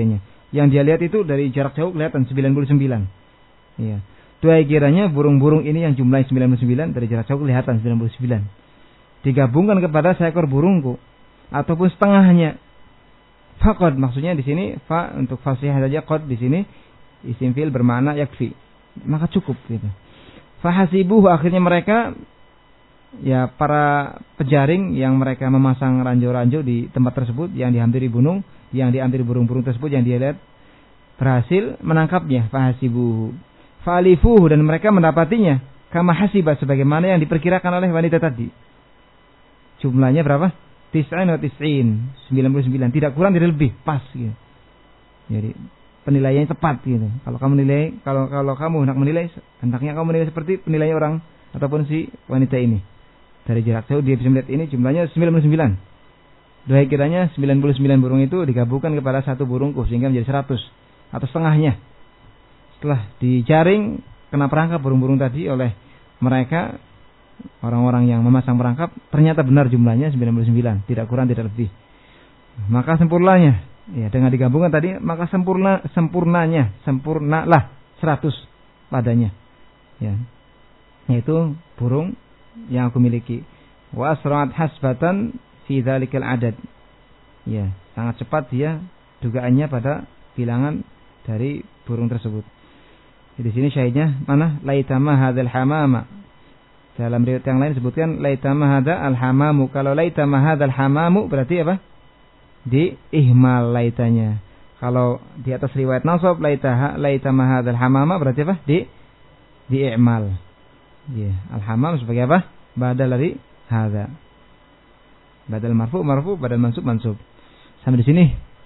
Yang dia lihat itu dari jarak jauh kelihatan sembilan puluh sembilan. Iya. Dua kiranya burung-burung ini yang jumlahnya sembilan puluh sembilan dari jarak jauh kelihatan sembilan puluh sembilan. Digabungkan kepada seekor burungku ataupun setengahnya. Faqad maksudnya di sini fa untuk fasihah saja, qad di sini isim fi'il bermakna yakfi. Maka cukup gitu. Fahasibuhu akhirnya mereka ya para pejaring yang mereka memasang ranjau-ranjau di tempat tersebut yang dihampiri gunung, yang dihampiri burung-burung tersebut yang dia lihat berhasil menangkapnya. Fahasibuhu fa'alifuhu dan mereka mendapatinya kama hasiba sebagaimana yang diperkirakan oleh wanita tadi. Jumlahnya berapa? Tis'in wa tis'in, sembilan puluh sembilan, tidak kurang tidak lebih, pas gitu. Jadi penilaiannya tepat gitu. Kalau kamu nilai, kalau kalau kamu hendak menilai, hendaknya kamu menilai seperti penilaian orang ataupun si wanita ini. Dari jarak jauh dia bisa melihat ini jumlahnya sembilan puluh sembilan. Dua kiranya sembilan puluh sembilan burung itu digabungkan kepada satu burungku sehingga menjadi seratus atau setengahnya. Setelah dijaring kena perangkap burung-burung tadi oleh mereka, orang-orang yang memasang perangkap, ternyata benar jumlahnya sembilan puluh sembilan, tidak kurang tidak lebih. Maka sempurnanya, ya dengan digabungkan tadi, maka sempurna sempurnanya, sempurnalah seratus padanya. Ya. Yaitu burung yang aku miliki. Wa asra'at hasbatan fi dzalikal adad. Ya, sangat cepat dia dugaannya pada bilangan dari burung tersebut. Di sini syahidnya mana? Laitama hadzal hamama. Dalam riwayat yang lain disebutkan laitama hadza al-hamamu. Kalau laitama hadzal hamamu berarti apa? Di ihmal laitanya. Kalau di atas riwayat nasab laitaha laitama hadzal hamama berarti apa? Di di i'mal. Ya, al-hamam sebagai apa? Badal dari hadza. Badal marfu marfu, badal mansub mansub. Sampai di sini.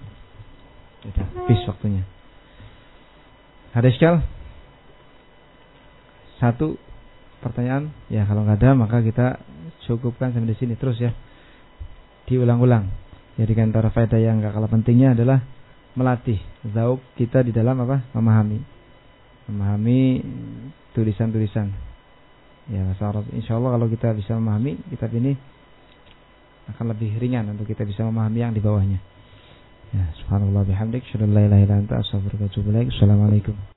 Sudah habis waktunya. Ada iskal? Satu pertanyaan? Ya, kalau nggak ada maka kita cukupkan sampai di sini terus ya. Diulang-ulang. Jadi antara faedah yang nggak kalah pentingnya adalah melatih zauq kita di dalam apa? Memahami. Memahami tulisan-tulisan. Ya, insyaallah kalau kita bisa memahami kitab ini akan lebih ringan untuk kita bisa memahami yang di bawahnya. Ya, subhanallah bihamdik, syadallah ilaha illa anta, astaghfiruka wa atubu ilaik. Assalamualaikum.